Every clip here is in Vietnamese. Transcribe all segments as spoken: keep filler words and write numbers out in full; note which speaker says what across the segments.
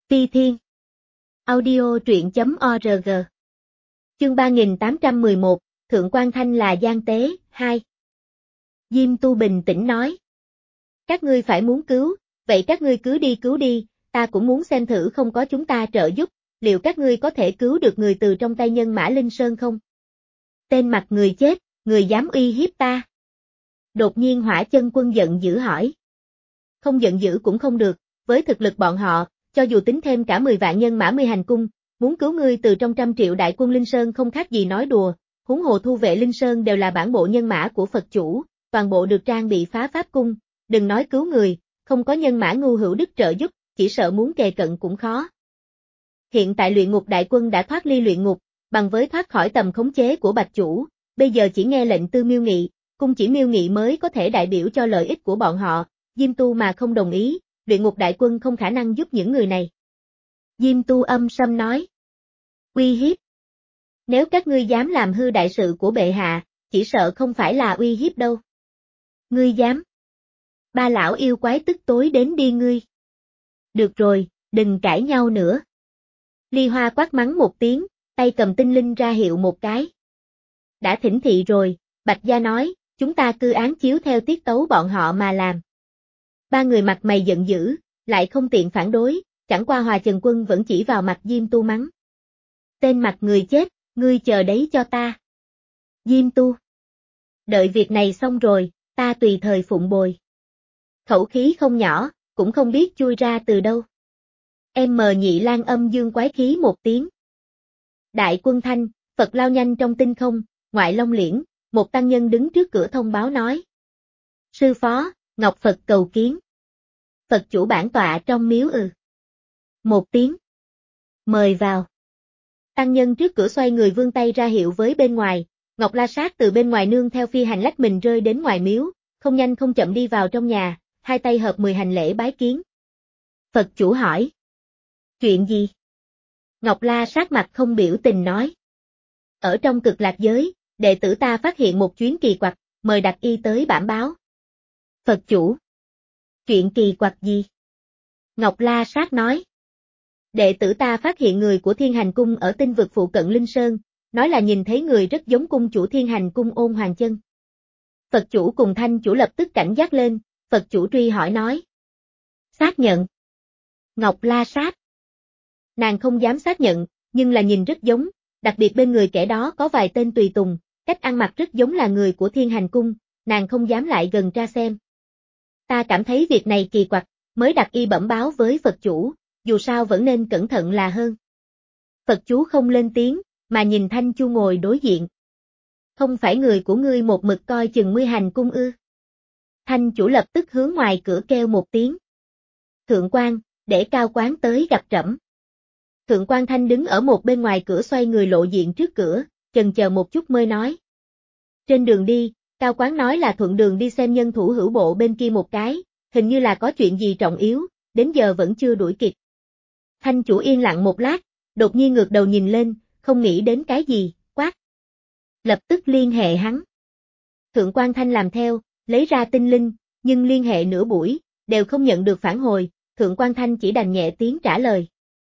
Speaker 1: Phi Thiên. Audio truyện chấm org. Chương ba nghìn tám trăm mười một, Thượng quan Thanh là gian tế, hai. Diêm Tu bình tĩnh nói. Các ngươi phải muốn cứu, vậy các ngươi cứ đi cứu đi, ta cũng muốn xem thử không có chúng ta trợ giúp, liệu các ngươi có thể cứu được người từ trong tay nhân Mã Linh Sơn không? Tên mặt người chết, người dám uy hiếp ta. Đột nhiên Hỏa Chân Quân giận dữ hỏi. Không giận dữ cũng không được, với thực lực bọn họ, cho dù tính thêm cả mười vạn nhân mã mươi hành cung, muốn cứu ngươi từ trong trăm triệu đại quân Linh Sơn không khác gì nói đùa, huống hồ thu vệ Linh Sơn đều là bản bộ nhân mã của Phật chủ, toàn bộ được trang bị phá pháp cung, đừng nói cứu người, không có nhân mã ngu hữu đức trợ giúp, chỉ sợ muốn kề cận cũng khó. Hiện tại luyện ngục đại quân đã thoát ly luyện ngục, bằng với thoát khỏi tầm khống chế của Bạch chủ, bây giờ chỉ nghe lệnh Tư Miêu Nghị, cung chỉ Miêu Nghị mới có thể đại biểu cho lợi ích của bọn họ, Diêm Tu mà không đồng ý, luyện ngục đại quân không khả năng giúp những người này. Diêm Tu âm sâm nói. Uy hiếp. Nếu các ngươi dám làm hư đại sự của bệ hạ, chỉ sợ không phải là uy hiếp đâu. Ngươi dám. Ba lão yêu quái tức tối đến đi ngươi. Được rồi, đừng cãi nhau nữa. Ly Hoa quát mắng một tiếng, tay cầm tinh linh ra hiệu một cái. Đã thỉnh thị rồi, Bạch Gia nói, chúng ta cư án chiếu theo tiết tấu bọn họ mà làm. Ba người mặt mày giận dữ, lại không tiện phản đối, chẳng qua Hòa Trần Quân vẫn chỉ vào mặt Diêm Tu mắng. Tên mặt người chết, ngươi chờ đấy cho ta. Diêm Tu. Đợi việc này xong rồi, ta tùy thời phụng bồi. Khẩu khí không nhỏ, cũng không biết chui ra từ đâu. Em mờ nhị lan âm dương quái khí một tiếng. Đại quân Thanh, Phật lao nhanh trong tinh không, ngoại long liễn, một tăng nhân đứng trước cửa thông báo nói. Sư phó, Ngọc Phật cầu kiến. Phật chủ bản tọa trong miếu ừ. Một tiếng. Mời vào. Tăng nhân trước cửa xoay người vươn tay ra hiệu với bên ngoài, Ngọc La Sát từ bên ngoài nương theo phi hành lách mình rơi đến ngoài miếu, không nhanh không chậm đi vào trong nhà, hai tay hợp mười hành lễ bái kiến. Phật chủ hỏi. Chuyện gì? Ngọc La Sát mặt không biểu tình nói. Ở trong Cực Lạc giới, đệ tử ta phát hiện một chuyến kỳ quặc, mời Đặc Y tới bảm báo. Phật chủ. Chuyện kỳ quặc gì? Ngọc La Sát nói. Đệ tử ta phát hiện người của Thiên Hành Cung ở tinh vực phụ cận Linh Sơn, nói là nhìn thấy người rất giống cung chủ Thiên Hành Cung Ôn Hoàng Chân. Phật chủ cùng Thanh chủ lập tức cảnh giác lên, Phật chủ truy hỏi nói. Xác nhận. Ngọc La Sát. Nàng không dám xác nhận, nhưng là nhìn rất giống, đặc biệt bên người kẻ đó có vài tên tùy tùng, cách ăn mặc rất giống là người của Thiên Hành Cung, nàng không dám lại gần tra xem. Ta cảm thấy việc này kỳ quặc, mới Đặc Y bẩm báo với Phật chủ, dù sao vẫn nên cẩn thận là hơn. Phật chủ không lên tiếng, mà nhìn Thanh Chu ngồi đối diện. Không phải người của ngươi một mực coi chừng Mươi Hành Cung ư? Thanh chủ lập tức hướng ngoài cửa kêu một tiếng. Thượng quan, để Cao Quán tới gặp trẫm. Thượng quan Thanh đứng ở một bên ngoài cửa xoay người lộ diện trước cửa, chần chờ một chút mới nói. Trên đường đi, Cao Quán nói là thuận đường đi xem nhân thủ hữu bộ bên kia một cái, hình như là có chuyện gì trọng yếu, đến giờ vẫn chưa đuổi kịp. Thanh chủ yên lặng một lát, đột nhiên ngược đầu nhìn lên, không nghĩ đến cái gì, quát. Lập tức liên hệ hắn. Thượng quan Thanh làm theo, lấy ra tinh linh, nhưng liên hệ nửa buổi, đều không nhận được phản hồi, Thượng quan Thanh chỉ đành nhẹ tiếng trả lời.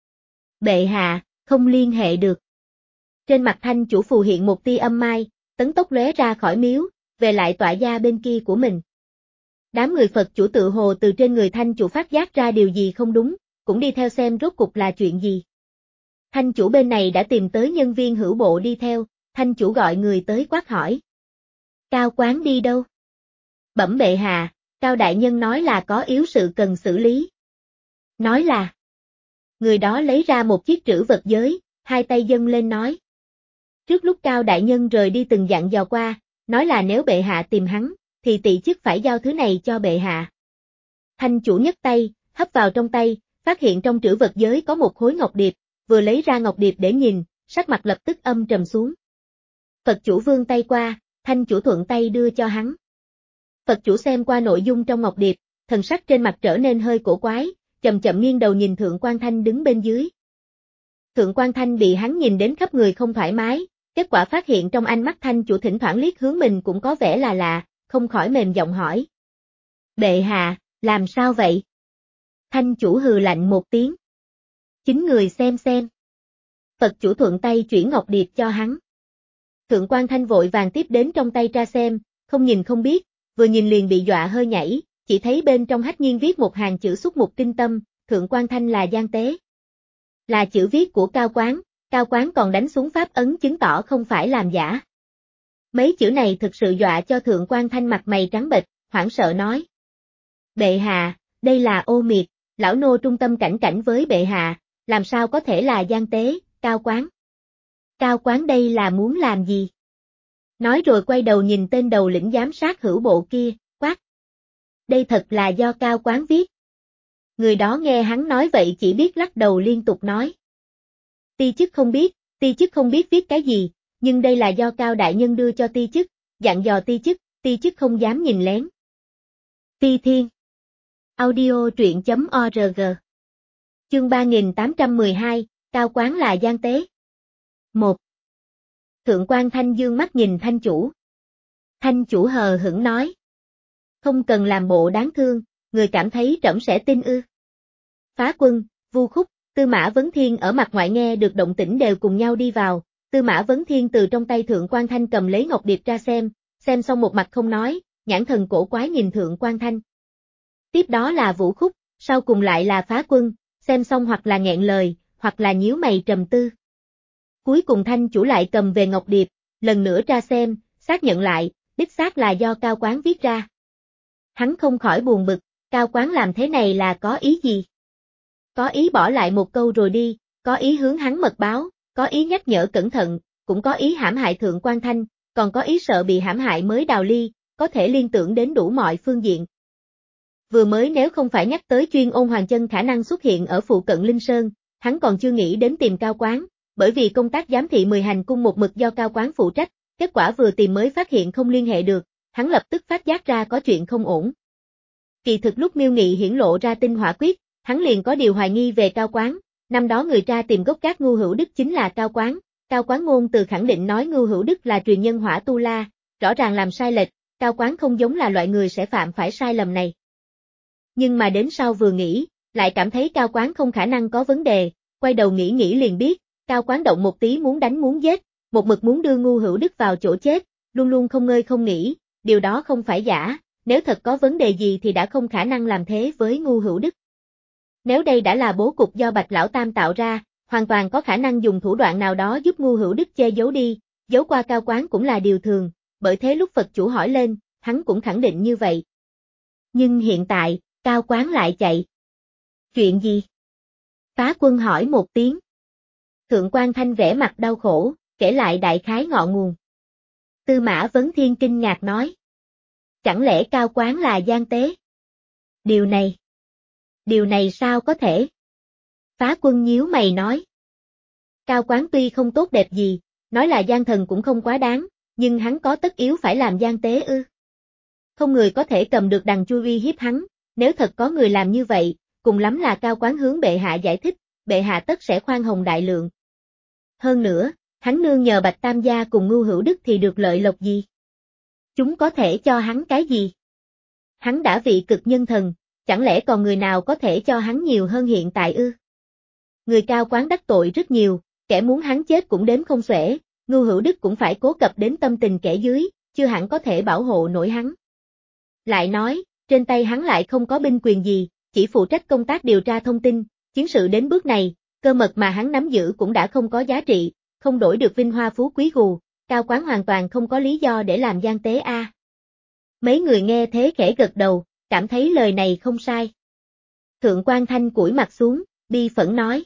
Speaker 1: Bệ hạ, không liên hệ được. Trên mặt Thanh chủ phù hiện một tia âm mai, tấn tốc lóe ra khỏi miếu, về lại tọa gia bên kia của mình. Đám người Phật chủ tự hồ từ trên người Thanh chủ phát giác ra điều gì không đúng, cũng đi theo xem rốt cục là chuyện gì. Thanh chủ bên này đã tìm tới nhân viên hữu bộ đi theo, Thanh chủ gọi người tới quát hỏi. Cao Quán đi đâu? Bẩm bệ hạ, Cao đại nhân nói là có yếu sự cần xử lý. Nói là. Người đó lấy ra một chiếc trữ vật giới, hai tay dâng lên nói. Trước lúc Cao đại nhân rời đi từng dặn dò qua, nói là nếu bệ hạ tìm hắn, thì tỳ chức phải giao thứ này cho bệ hạ. Thanh chủ nhấc tay, hấp vào trong tay, phát hiện trong trữ vật giới có một khối ngọc điệp, vừa lấy ra ngọc điệp để nhìn, sắc mặt lập tức âm trầm xuống. Phật chủ vươn tay qua, Thanh chủ thuận tay đưa cho hắn. Phật chủ xem qua nội dung trong ngọc điệp, thần sắc trên mặt trở nên hơi cổ quái, chậm chậm nghiêng đầu nhìn Thượng quan Thanh đứng bên dưới. Thượng quan Thanh bị hắn nhìn đến khắp người không thoải mái, kết quả phát hiện trong ánh mắt Thanh chủ thỉnh thoảng liếc hướng mình cũng có vẻ là lạ, không khỏi mềm giọng hỏi. Bệ hạ, làm sao vậy? Thanh chủ hừ lạnh một tiếng. Chính người xem xem. Phật chủ thuận tay chuyển ngọc điệp cho hắn. Thượng quan Thanh vội vàng tiếp đến trong tay tra xem, không nhìn không biết, vừa nhìn liền bị dọa hơi nhảy, chỉ thấy bên trong hách nhiên viết một hàng chữ xúc mục kinh tâm, Thượng quan Thanh là gian tế. Là chữ viết của Cao Quán, Cao Quán còn đánh xuống pháp ấn chứng tỏ không phải làm giả. Mấy chữ này thực sự dọa cho Thượng quan Thanh mặt mày trắng bệch, hoảng sợ nói. Bệ hạ, đây là ô miệt, lão nô trung tâm cảnh cảnh với bệ hạ, làm sao có thể là gian tế, Cao Quán. Cao Quán đây là muốn làm gì? Nói rồi quay đầu nhìn tên đầu lĩnh giám sát hữu bộ kia, quát. Đây thật là do Cao Quán viết. Người đó nghe hắn nói vậy chỉ biết lắc đầu liên tục nói. Ti chức không biết, ti chức không biết viết cái gì, nhưng đây là do Cao Đại Nhân đưa cho ti chức, dặn dò ti chức, ti chức không dám nhìn lén. Phi Thiên Audio truyện chấm org Chương ba nghìn tám trăm mười hai, Cao Quán là gian tế. một. Thượng quan Thanh dương mắt nhìn Thanh chủ. Thanh chủ hờ hững nói. Không cần làm bộ đáng thương, người cảm thấy trẫm sẽ tin ư. Phá Quân, Vu Khúc, Tư Mã Vấn Thiên ở mặt ngoại nghe được động tĩnh đều cùng nhau đi vào, Tư Mã Vấn Thiên từ trong tay Thượng quan Thanh cầm lấy ngọc điệp ra xem, xem xong một mặt không nói, nhãn thần cổ quái nhìn Thượng quan Thanh. Tiếp đó là Vũ Khúc, sau cùng lại là Phá Quân, xem xong hoặc là nghẹn lời, hoặc là nhíu mày trầm tư. Cuối cùng Thanh chủ lại cầm về ngọc điệp, lần nữa ra xem, xác nhận lại, đích xác là do Cao Quán viết ra. Hắn không khỏi buồn bực, Cao Quán làm thế này là có ý gì? Có ý bỏ lại một câu rồi đi, có ý hướng hắn mật báo, có ý nhắc nhở cẩn thận, cũng có ý hãm hại Thượng quan Thanh, còn có ý sợ bị hãm hại mới đào ly, có thể liên tưởng đến đủ mọi phương diện. Vừa mới nếu không phải nhắc tới chuyên ôn hoàng chân khả năng xuất hiện ở phụ cận Linh Sơn, hắn còn chưa nghĩ đến tìm Cao Quán, bởi vì công tác giám thị mười hành cung một mực do Cao Quán phụ trách, kết quả vừa tìm mới phát hiện không liên hệ được, hắn lập tức phát giác ra có chuyện không ổn. Kỳ thực lúc Miêu Nghị hiển lộ ra tinh hỏa quyết, hắn liền có điều hoài nghi về Cao Quán, năm đó người ra tìm gốc gác Ngưu Hữu Đức chính là Cao Quán, Cao Quán ngôn từ khẳng định nói Ngưu Hữu Đức là truyền nhân Hỏa Tu La, rõ ràng làm sai lệch, Cao Quán không giống là loại người sẽ phạm phải sai lầm này. Nhưng mà đến sau vừa nghĩ, lại cảm thấy Cao Quán không khả năng có vấn đề, quay đầu nghĩ nghĩ liền biết, Cao Quán động một tí muốn đánh muốn giết, một mực muốn đưa Ngưu Hữu Đức vào chỗ chết, luôn luôn không ngơi không nghỉ, điều đó không phải giả, nếu thật có vấn đề gì thì đã không khả năng làm thế với Ngưu Hữu Đức. Nếu đây đã là bố cục do Bạch Lão Tam tạo ra, hoàn toàn có khả năng dùng thủ đoạn nào đó giúp Ngưu Hữu Đức che giấu đi, giấu qua Cao Quán cũng là điều thường, bởi thế lúc Phật chủ hỏi lên, hắn cũng khẳng định như vậy. Nhưng hiện tại, Cao Quán lại chạy. Chuyện gì? Phá Quân hỏi một tiếng. Thượng quan Thanh vẻ mặt đau khổ, kể lại đại khái ngọn nguồn. Tư Mã Vấn Thiên kinh ngạc nói. Chẳng lẽ Cao Quán là gian tế? Điều này. Điều này sao có thể? Phá Quân nhíu mày nói. Cao Quán tuy không tốt đẹp gì, nói là gian thần cũng không quá đáng, nhưng hắn có tất yếu phải làm gian tế ư? Không người có thể cầm được đằng chui uy hiếp hắn, nếu thật có người làm như vậy, cùng lắm là Cao Quán hướng bệ hạ giải thích, bệ hạ tất sẽ khoan hồng đại lượng. Hơn nữa, hắn nương nhờ Bạch Tam gia cùng Ngưu Hữu Đức thì được lợi lộc gì? Chúng có thể cho hắn cái gì? Hắn đã vị cực nhân thần, chẳng lẽ còn người nào có thể cho hắn nhiều hơn hiện tại ư? Người Cao Quán đắc tội rất nhiều, kẻ muốn hắn chết cũng đếm không xuể, Ngưu Hữu Đức cũng phải cố cập đến tâm tình kẻ dưới, chưa hẳn có thể bảo hộ nổi hắn. Lại nói, trên tay hắn lại không có binh quyền gì, chỉ phụ trách công tác điều tra thông tin, chiến sự đến bước này, cơ mật mà hắn nắm giữ cũng đã không có giá trị, không đổi được vinh hoa phú quý gù, Cao Quán hoàn toàn không có lý do để làm gian tế a. À. Mấy người nghe thế khẽ gật đầu, cảm thấy lời này không sai. Thượng quan Thanh cúi mặt xuống, bi phẫn nói.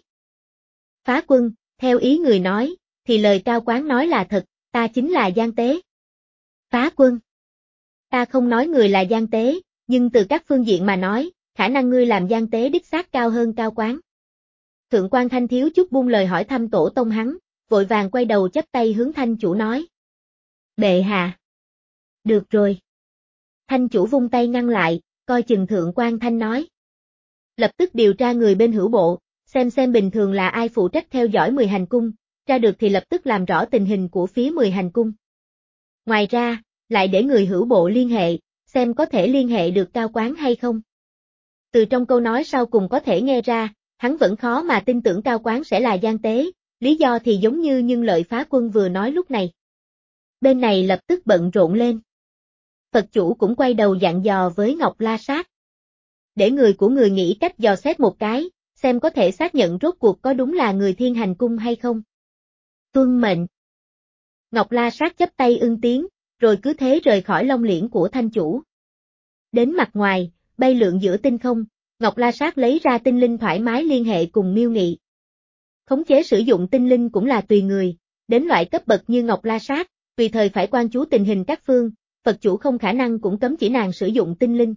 Speaker 1: Phá Quân, theo ý người nói, thì lời Cao Quán nói là thật, ta chính là gian tế. Phá Quân. Ta không nói người là gian tế, nhưng từ các phương diện mà nói, khả năng ngươi làm gian tế đích xác cao hơn Cao Quán. Thượng quan Thanh thiếu chút buông lời hỏi thăm tổ tông hắn, vội vàng quay đầu chắp tay hướng Thanh chủ nói. Bệ hạ. Được rồi. Thanh chủ vung tay ngăn lại, coi chừng Thượng quan Thanh nói. Lập tức điều tra người bên hữu bộ, xem xem bình thường là ai phụ trách theo dõi mười hành cung, ra được thì lập tức làm rõ tình hình của phía mười hành cung. Ngoài ra, lại để người hữu bộ liên hệ, xem có thể liên hệ được Cao Quán hay không. Từ trong câu nói sau cùng có thể nghe ra, hắn vẫn khó mà tin tưởng Cao Quán sẽ là gian tế, lý do thì giống như nhưng lợi phá quân vừa nói lúc này. Bên này lập tức bận rộn lên. Phật chủ cũng quay đầu dặn dò với Ngọc La Sát. Để người của người nghĩ cách dò xét một cái, xem có thể xác nhận rốt cuộc có đúng là người Thiên Hành Cung hay không. Tuân mệnh. Ngọc La Sát chắp tay ưng tiếng, rồi cứ thế rời khỏi long liễn của thanh chủ. Đến mặt ngoài, bay lượn giữa tinh không, Ngọc La Sát lấy ra tinh linh thoải mái liên hệ cùng Miêu Nghị. Khống chế sử dụng tinh linh cũng là tùy người, đến loại cấp bậc như Ngọc La Sát, tùy thời phải quan chú tình hình các phương, Phật chủ không khả năng cũng cấm chỉ nàng sử dụng tinh linh.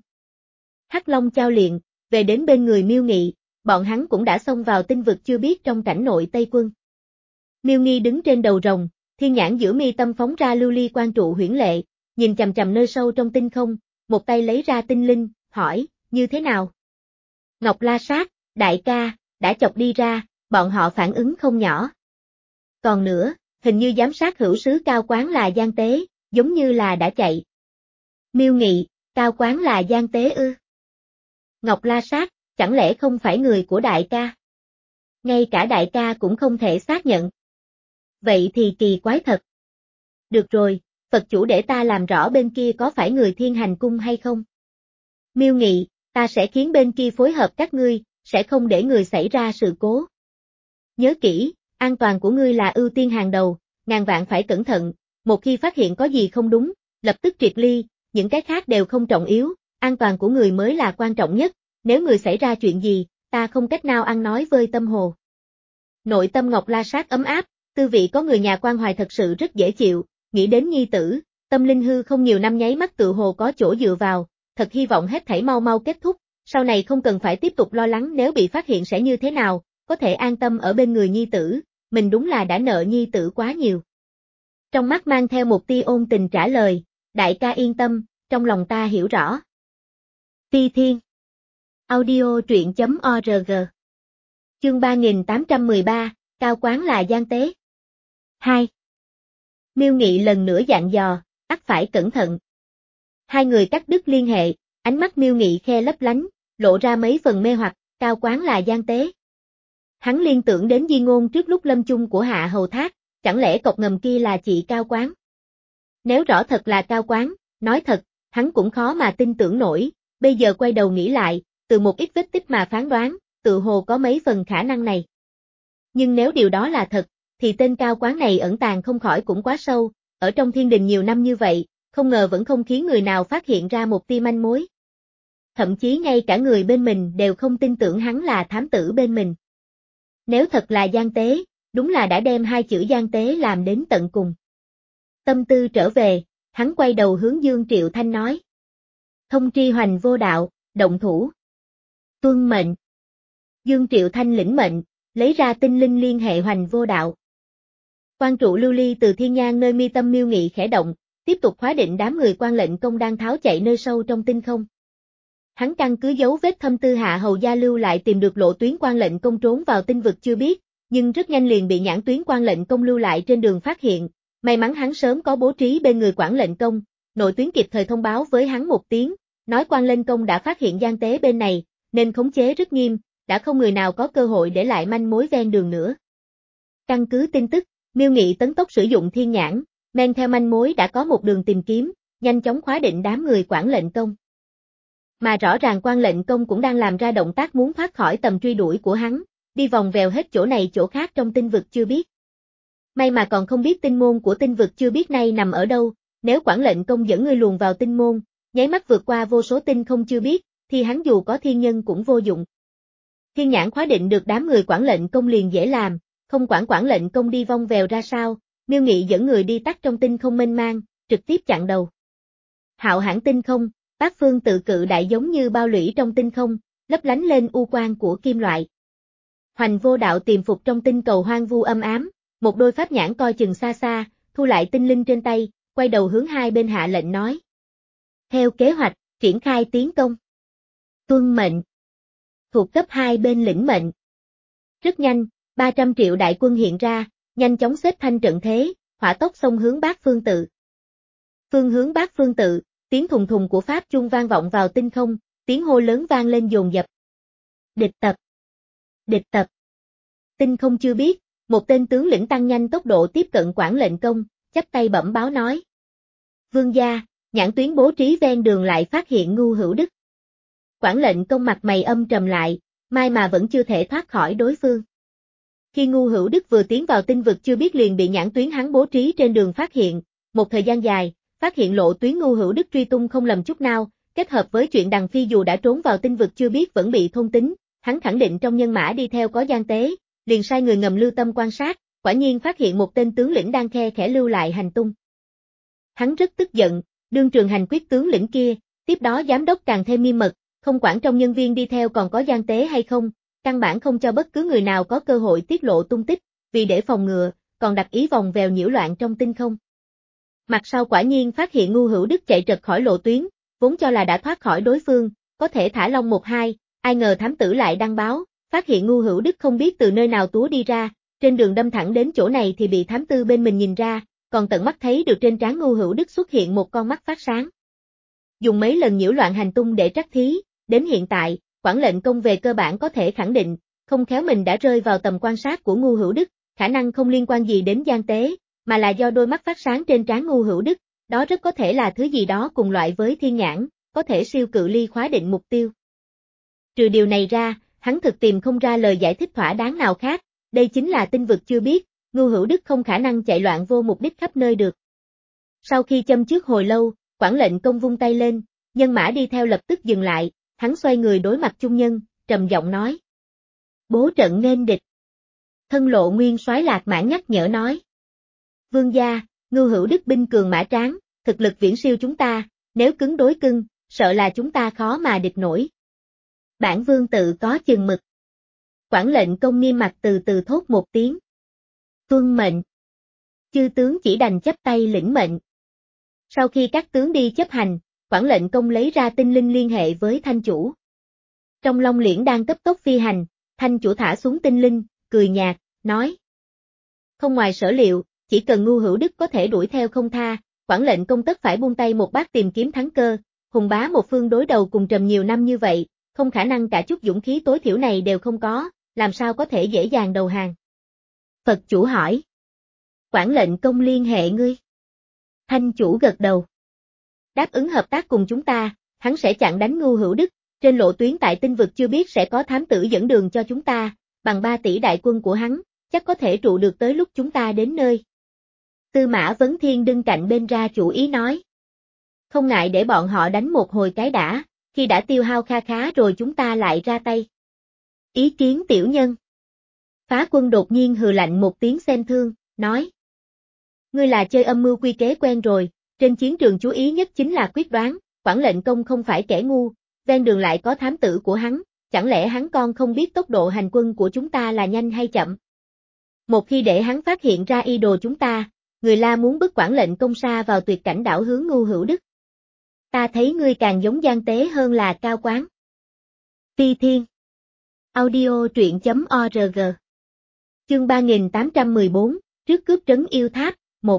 Speaker 1: Hắc Long Chao Liện, về đến bên người Miêu Nghị, bọn hắn cũng đã xông vào tinh vực chưa biết trong cảnh nội Tây Quân. Miêu Nghi đứng trên đầu rồng, thiên nhãn giữa mi tâm phóng ra lưu ly quan trụ huyễn lệ, nhìn chằm chằm nơi sâu trong tinh không, một tay lấy ra tinh linh, hỏi, như thế nào? Ngọc La Sát, đại ca, đã chọc đi ra, bọn họ phản ứng không nhỏ. Còn nữa, hình như giám sát hữu sứ Cao Quán là gian tế, giống như là đã chạy. Miêu Nghị, Cao Quán là gian tế ư? Ngọc La Sát, chẳng lẽ không phải người của đại ca? Ngay cả đại ca cũng không thể xác nhận. Vậy thì kỳ quái thật. Được rồi, Phật chủ để ta làm rõ bên kia có phải người Thiên Hành Cung hay không. Miêu Nghị, ta sẽ khiến bên kia phối hợp các ngươi, sẽ không để người xảy ra sự cố. Nhớ kỹ, an toàn của ngươi là ưu tiên hàng đầu, ngàn vạn phải cẩn thận, một khi phát hiện có gì không đúng, lập tức triệt ly, những cái khác đều không trọng yếu, an toàn của người mới là quan trọng nhất, nếu người xảy ra chuyện gì, ta không cách nào ăn nói vơi tâm hồ. Nội tâm Ngọc La Sát ấm áp, tư vị có người nhà quan hoài thật sự rất dễ chịu, nghĩ đến nhi tử, tâm linh hư không nhiều năm nháy mắt tự hồ có chỗ dựa vào, thật hy vọng hết thảy mau mau kết thúc, sau này không cần phải tiếp tục lo lắng nếu bị phát hiện sẽ như thế nào, có thể an tâm ở bên người nhi tử, mình đúng là đã nợ nhi tử quá nhiều. Trong mắt mang theo một tia ôn tình trả lời, đại ca yên tâm, trong lòng ta hiểu rõ. Phi Thiên Audio truyện chấm org Chương ba nghìn tám trăm mười ba, Cao Quán là gian tế. hai. Miêu Nghị lần nữa dặn dò, ắt phải cẩn thận. Hai người cắt đứt liên hệ, ánh mắt Miêu Nghị khe lấp lánh, lộ ra mấy phần mê hoặc, Cao Quán là gian tế. Hắn liên tưởng đến di ngôn trước lúc lâm chung của Hạ Hầu Thác, chẳng lẽ cọc ngầm kia là chị Cao Quán? Nếu rõ thật là Cao Quán, nói thật, hắn cũng khó mà tin tưởng nổi, bây giờ quay đầu nghĩ lại, từ một ít vết tích mà phán đoán, tự hồ có mấy phần khả năng này. Nhưng nếu điều đó là thật, thì tên Cao Quán này ẩn tàng không khỏi cũng quá sâu, ở trong thiên đình nhiều năm như vậy, không ngờ vẫn không khiến người nào phát hiện ra một tia manh mối. Thậm chí ngay cả người bên mình đều không tin tưởng hắn là thám tử bên mình. Nếu thật là gian tế, đúng là đã đem hai chữ gian tế làm đến tận cùng. Tâm tư trở về, hắn quay đầu hướng Dương Triệu Thanh nói. Thông tri Hoành Vô Đạo, động thủ. Tuân mệnh. Dương Triệu Thanh lĩnh mệnh, lấy ra tinh linh liên hệ Hoành Vô Đạo. Quan trụ lưu ly từ thiên nhang nơi mi tâm Miêu Nghị khẽ động, tiếp tục khóa định đám người quan lệnh công đang tháo chạy nơi sâu trong tinh không. Hắn căn cứ dấu vết thâm tư Hạ Hầu gia lưu lại tìm được lộ tuyến quan lệnh công trốn vào tinh vực chưa biết, nhưng rất nhanh liền bị nhãn tuyến quan lệnh công lưu lại trên đường phát hiện, may mắn hắn sớm có bố trí bên người quản lệnh công, nội tuyến kịp thời thông báo với hắn một tiếng, nói quan lệnh công đã phát hiện gian tế bên này, nên khống chế rất nghiêm, đã không người nào có cơ hội để lại manh mối ven đường nữa. Căn cứ tin tức, Miêu Nghị tấn tốc sử dụng thiên nhãn, men theo manh mối đã có một đường tìm kiếm, nhanh chóng khóa định đám người quản lệnh công. Mà rõ ràng quan lệnh công cũng đang làm ra động tác muốn thoát khỏi tầm truy đuổi của hắn, đi vòng vèo hết chỗ này chỗ khác trong tinh vực chưa biết. May mà còn không biết tinh môn của tinh vực chưa biết nay nằm ở đâu, nếu quản lệnh công dẫn ngươi luồn vào tinh môn, nháy mắt vượt qua vô số tinh không chưa biết, thì hắn dù có thiên nhân cũng vô dụng. Thiên nhãn khóa định được đám người quản lệnh công liền dễ làm, không quản quản lệnh công đi vong vèo ra sao, Miêu Nghị dẫn người đi tắt trong tinh không mênh mang, trực tiếp chặn đầu. Hạo hãn tinh không, bát phương tự cự đại giống như bao lũy trong tinh không, lấp lánh lên u quang của kim loại. Hoành Vô Đạo tiềm phục trong tinh cầu hoang vu âm ám, một đôi pháp nhãn coi chừng xa xa, thu lại tinh linh trên tay, quay đầu hướng hai bên hạ lệnh nói. Theo kế hoạch, triển khai tiến công. Tuân mệnh. Thuộc cấp hai bên lĩnh mệnh. Rất nhanh, ba trăm triệu đại quân hiện ra, nhanh chóng xếp thanh trận thế, hỏa tốc xông hướng bát phương tự. Phương hướng bát phương tự, tiếng thùng thùng của pháp chuông vang vọng vào tinh không, tiếng hô lớn vang lên dồn dập. Địch tập. Địch tập. Tinh không chưa biết, một tên tướng lĩnh tăng nhanh tốc độ tiếp cận Quảng Lệnh Công, chắp tay bẩm báo nói. Vương gia, nhãn tuyến bố trí ven đường lại phát hiện Ngưu Hữu Đức. Quảng Lệnh Công mặt mày âm trầm lại, mai mà vẫn chưa thể thoát khỏi đối phương. Khi Ngưu Hữu Đức vừa tiến vào tinh vực chưa biết liền bị nhãn tuyến hắn bố trí trên đường phát hiện, một thời gian dài, phát hiện lộ tuyến Ngưu Hữu Đức truy tung không lầm chút nào, kết hợp với chuyện Đằng Phi dù đã trốn vào tinh vực chưa biết vẫn bị thôn tính, hắn khẳng định trong nhân mã đi theo có gian tế, liền sai người ngầm lưu tâm quan sát, quả nhiên phát hiện một tên tướng lĩnh đang khe khẽ lưu lại hành tung. Hắn rất tức giận, đương trường hành quyết tướng lĩnh kia, tiếp đó giám đốc càng thêm nghiêm mật, không quản trong nhân viên đi theo còn có gian tế hay không, căn bản không cho bất cứ người nào có cơ hội tiết lộ tung tích, vì để phòng ngừa, còn đặt ý vòng vèo nhiễu loạn trong tinh không. Mặt sau quả nhiên phát hiện Ngưu Hữu Đức chạy trật khỏi lộ tuyến, vốn cho là đã thoát khỏi đối phương, có thể thả lỏng một hai, ai ngờ thám tử lại đăng báo, phát hiện Ngưu Hữu Đức không biết từ nơi nào túa đi ra, trên đường đâm thẳng đến chỗ này thì bị thám tư bên mình nhìn ra, còn tận mắt thấy được trên trán Ngưu Hữu Đức xuất hiện một con mắt phát sáng. Dùng mấy lần nhiễu loạn hành tung để trắc thí, đến hiện tại, Quảng Lệnh Công về cơ bản có thể khẳng định, không khéo mình đã rơi vào tầm quan sát của Ngưu Hữu Đức, khả năng không liên quan gì đến gian tế, mà là do đôi mắt phát sáng trên trán Ngưu Hữu Đức, đó rất có thể là thứ gì đó cùng loại với thiên nhãn, có thể siêu cự ly khóa định mục tiêu. Trừ điều này ra, hắn thực tìm không ra lời giải thích thỏa đáng nào khác, đây chính là tinh vực chưa biết, Ngưu Hữu Đức không khả năng chạy loạn vô mục đích khắp nơi được. Sau khi châm trước hồi lâu, Quảng Lệnh Công vung tay lên, nhân mã đi theo lập tức dừng lại, hắn xoay người đối mặt chung nhân, trầm giọng nói. Bố trận nghênh địch. Thân Lộ Nguyên soái Lạc Mãn nhắc nhở nói. Vương gia, Ngưu Hữu Đức binh cường mã tráng, thực lực viễn siêu chúng ta, nếu cứng đối cứng, sợ là chúng ta khó mà địch nổi. Bản vương tự có chừng mực. Quảng Lệnh Công nghiêm mặt từ từ thốt một tiếng. Tuân mệnh. Chư tướng chỉ đành chấp tay lĩnh mệnh. Sau khi các tướng đi chấp hành, Quảng Lệnh Công lấy ra tinh linh liên hệ với Thanh Chủ. Trong Long Liễn đang cấp tốc phi hành, Thanh Chủ thả xuống tinh linh, cười nhạt, nói. Không ngoài sở liệu, chỉ cần Ngưu Hữu Đức có thể đuổi theo không tha, Quảng Lệnh Công tất phải buông tay một bát tìm kiếm thắng cơ, hùng bá một phương đối đầu cùng Trầm nhiều năm như vậy, không khả năng cả chút dũng khí tối thiểu này đều không có, làm sao có thể dễ dàng đầu hàng. Phật Chủ hỏi. Quảng Lệnh Công liên hệ ngươi. Thanh Chủ gật đầu. Đáp ứng hợp tác cùng chúng ta, hắn sẽ chặn đánh Ngưu Hữu Đức, trên lộ tuyến tại tinh vực chưa biết sẽ có thám tử dẫn đường cho chúng ta, bằng ba tỷ đại quân của hắn, chắc có thể trụ được tới lúc chúng ta đến nơi. Tư Mã Vấn Thiên đứng cạnh bên ra chủ ý nói. Không ngại để bọn họ đánh một hồi cái đã, khi đã tiêu hao kha khá rồi chúng ta lại ra tay. Ý kiến tiểu nhân. Phá Quân đột nhiên hừ lạnh một tiếng xem thương, nói. Ngươi là chơi âm mưu quy kế quen rồi, trên chiến trường chú ý nhất chính là quyết đoán, Quảng Lệnh Công không phải kẻ ngu, ven đường lại có thám tử của hắn, chẳng lẽ hắn con không biết tốc độ hành quân của chúng ta là nhanh hay chậm? Một khi để hắn phát hiện ra y đồ chúng ta, người La muốn bức Quảng Lệnh Công sa vào tuyệt cảnh đảo hướng Ngưu Hữu Đức. Ta thấy ngươi càng giống gian tế hơn là cao quán. Phi Thiên. Audio truyện chấm org. Chương ba nghìn tám trăm mười bốn, trước cướp trấn yêu tháp, một.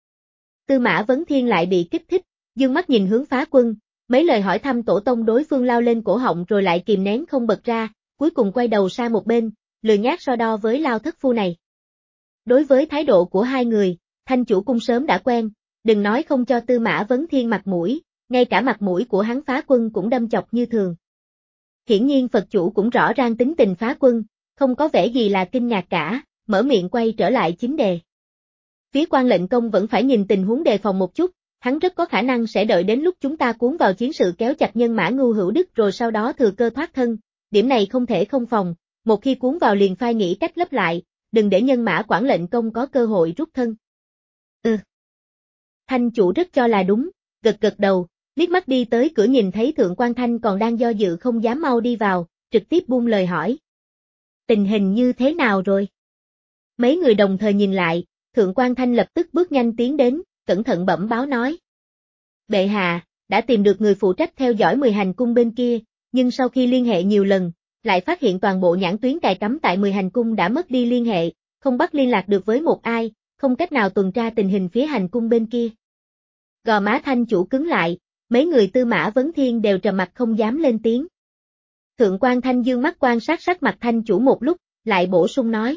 Speaker 1: Tư Mã Vấn Thiên lại bị kích thích, dương mắt nhìn hướng Phá Quân, mấy lời hỏi thăm tổ tông đối phương lao lên cổ họng rồi lại kìm nén không bật ra, cuối cùng quay đầu sang một bên, lười nhác so đo với Lao thất phu này. Đối với thái độ của hai người, Thanh Chủ cung sớm đã quen, đừng nói không cho Tư Mã Vấn Thiên mặt mũi, ngay cả mặt mũi của hắn Phá Quân cũng đâm chọc như thường. Hiển nhiên Phật Chủ cũng rõ ràng tính tình Phá Quân, không có vẻ gì là kinh ngạc cả, mở miệng quay trở lại chính đề. Phía Quan Lệnh Công vẫn phải nhìn tình huống đề phòng một chút, hắn rất có khả năng sẽ đợi đến lúc chúng ta cuốn vào chiến sự kéo chặt nhân mã Ngưu Hữu Đức rồi sau đó thừa cơ thoát thân, điểm này không thể không phòng, một khi cuốn vào liền phai nghĩ cách lấp lại, đừng để nhân mã Quảng Lệnh Công có cơ hội rút thân. Ừ. Thanh Chủ rất cho là đúng, gật gật đầu, liếc mắt đi tới cửa nhìn thấy Thượng Quan Thanh còn đang do dự không dám mau đi vào, trực tiếp buông lời hỏi. Tình hình như thế nào rồi? Mấy người đồng thời nhìn lại, Thượng Quan Thanh lập tức bước nhanh tiến đến, cẩn thận bẩm báo nói. Bệ hạ, đã tìm được người phụ trách theo dõi mười hành cung bên kia, nhưng sau khi liên hệ nhiều lần, lại phát hiện toàn bộ nhãn tuyến cài cắm tại mười hành cung đã mất đi liên hệ, không bắt liên lạc được với một ai, không cách nào tuần tra tình hình phía hành cung bên kia. Gò má Thanh Chủ cứng lại, mấy người Tư Mã Vấn Thiên đều trầm mặt không dám lên tiếng. Thượng quan Thanh dương mắt quan sát sắc mặt Thanh chủ một lúc, lại bổ sung nói.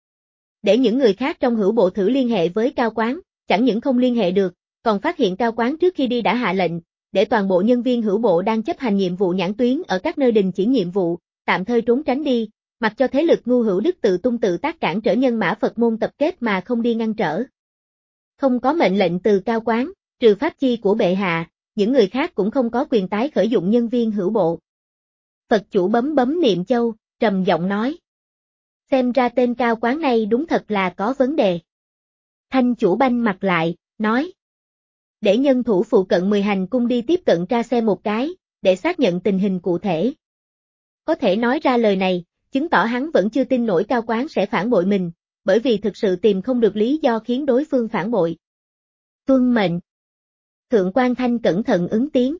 Speaker 1: Để những người khác trong hữu bộ thử liên hệ với Cao Quán, chẳng những không liên hệ được, còn phát hiện Cao Quán trước khi đi đã hạ lệnh, để toàn bộ nhân viên hữu bộ đang chấp hành nhiệm vụ nhãn tuyến ở các nơi đình chỉ nhiệm vụ, tạm thời trốn tránh đi, mặc cho thế lực ngu hữu đức tự tung tự tác cản trở nhân mã Phật môn tập kết mà không đi ngăn trở. Không có mệnh lệnh từ Cao Quán, trừ pháp chi của bệ hạ, những người khác cũng không có quyền tái khởi dụng nhân viên hữu bộ. Phật chủ bấm bấm niệm châu, trầm giọng nói. Xem ra tên Cao Quán này đúng thật là có vấn đề. Thanh chủ banh mặt lại, nói. Để nhân thủ phụ cận mười hành cung đi tiếp cận tra xem một cái, để xác nhận tình hình cụ thể. Có thể nói ra lời này, chứng tỏ hắn vẫn chưa tin nổi Cao Quán sẽ phản bội mình, bởi vì thực sự tìm không được lý do khiến đối phương phản bội. Tuân mệnh. Thượng quan Thanh cẩn thận ứng tiếng.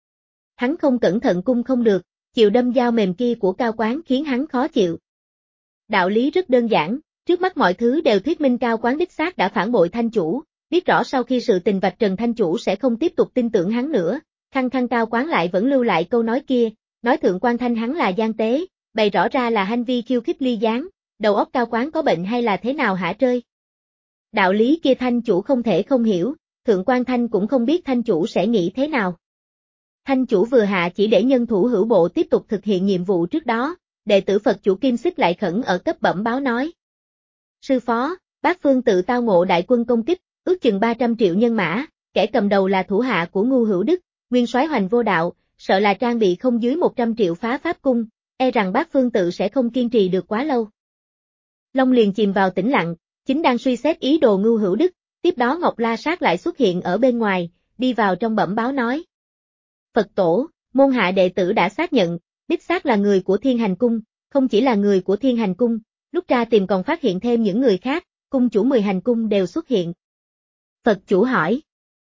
Speaker 1: Hắn không cẩn thận cung không được, chịu đâm dao mềm kia của Cao Quán khiến hắn khó chịu. Đạo lý rất đơn giản, trước mắt mọi thứ đều thuyết minh Cao Quán đích xác đã phản bội Thanh chủ, biết rõ sau khi sự tình vạch trần Thanh chủ sẽ không tiếp tục tin tưởng hắn nữa, khăng khăng Cao Quán lại vẫn lưu lại câu nói kia, nói Thượng quan Thanh hắn là gian tế, bày rõ ra là hành vi khiêu khích ly gián, đầu óc Cao Quán có bệnh hay là thế nào hả trơi? Đạo lý kia Thanh chủ không thể không hiểu, Thượng quan Thanh cũng không biết Thanh chủ sẽ nghĩ thế nào. Thanh chủ vừa hạ chỉ để nhân thủ hữu bộ tiếp tục thực hiện nhiệm vụ trước đó, đệ tử Phật chủ Kim Xích lại khẩn ở cấp bẩm báo nói. Sư phó, Bát Phương tự tao ngộ đại quân công kích, ước chừng ba trăm triệu nhân mã, kẻ cầm đầu là thủ hạ của Ngu Hữu Đức, nguyên soái Hoành Vô Đạo, sợ là trang bị không dưới một trăm triệu phá pháp cung, e rằng Bát Phương tự sẽ không kiên trì được quá lâu. Long liền chìm vào tĩnh lặng, chính đang suy xét ý đồ Ngu Hữu Đức, tiếp đó Ngọc La Sát lại xuất hiện ở bên ngoài, đi vào trong bẩm báo nói. Phật tổ, môn hạ đệ tử đã xác nhận, đích xác là người của Thiên Hành Cung, không chỉ là người của Thiên Hành Cung, lúc ra tìm còn phát hiện thêm những người khác, cung chủ mười hành cung đều xuất hiện. Phật chủ hỏi.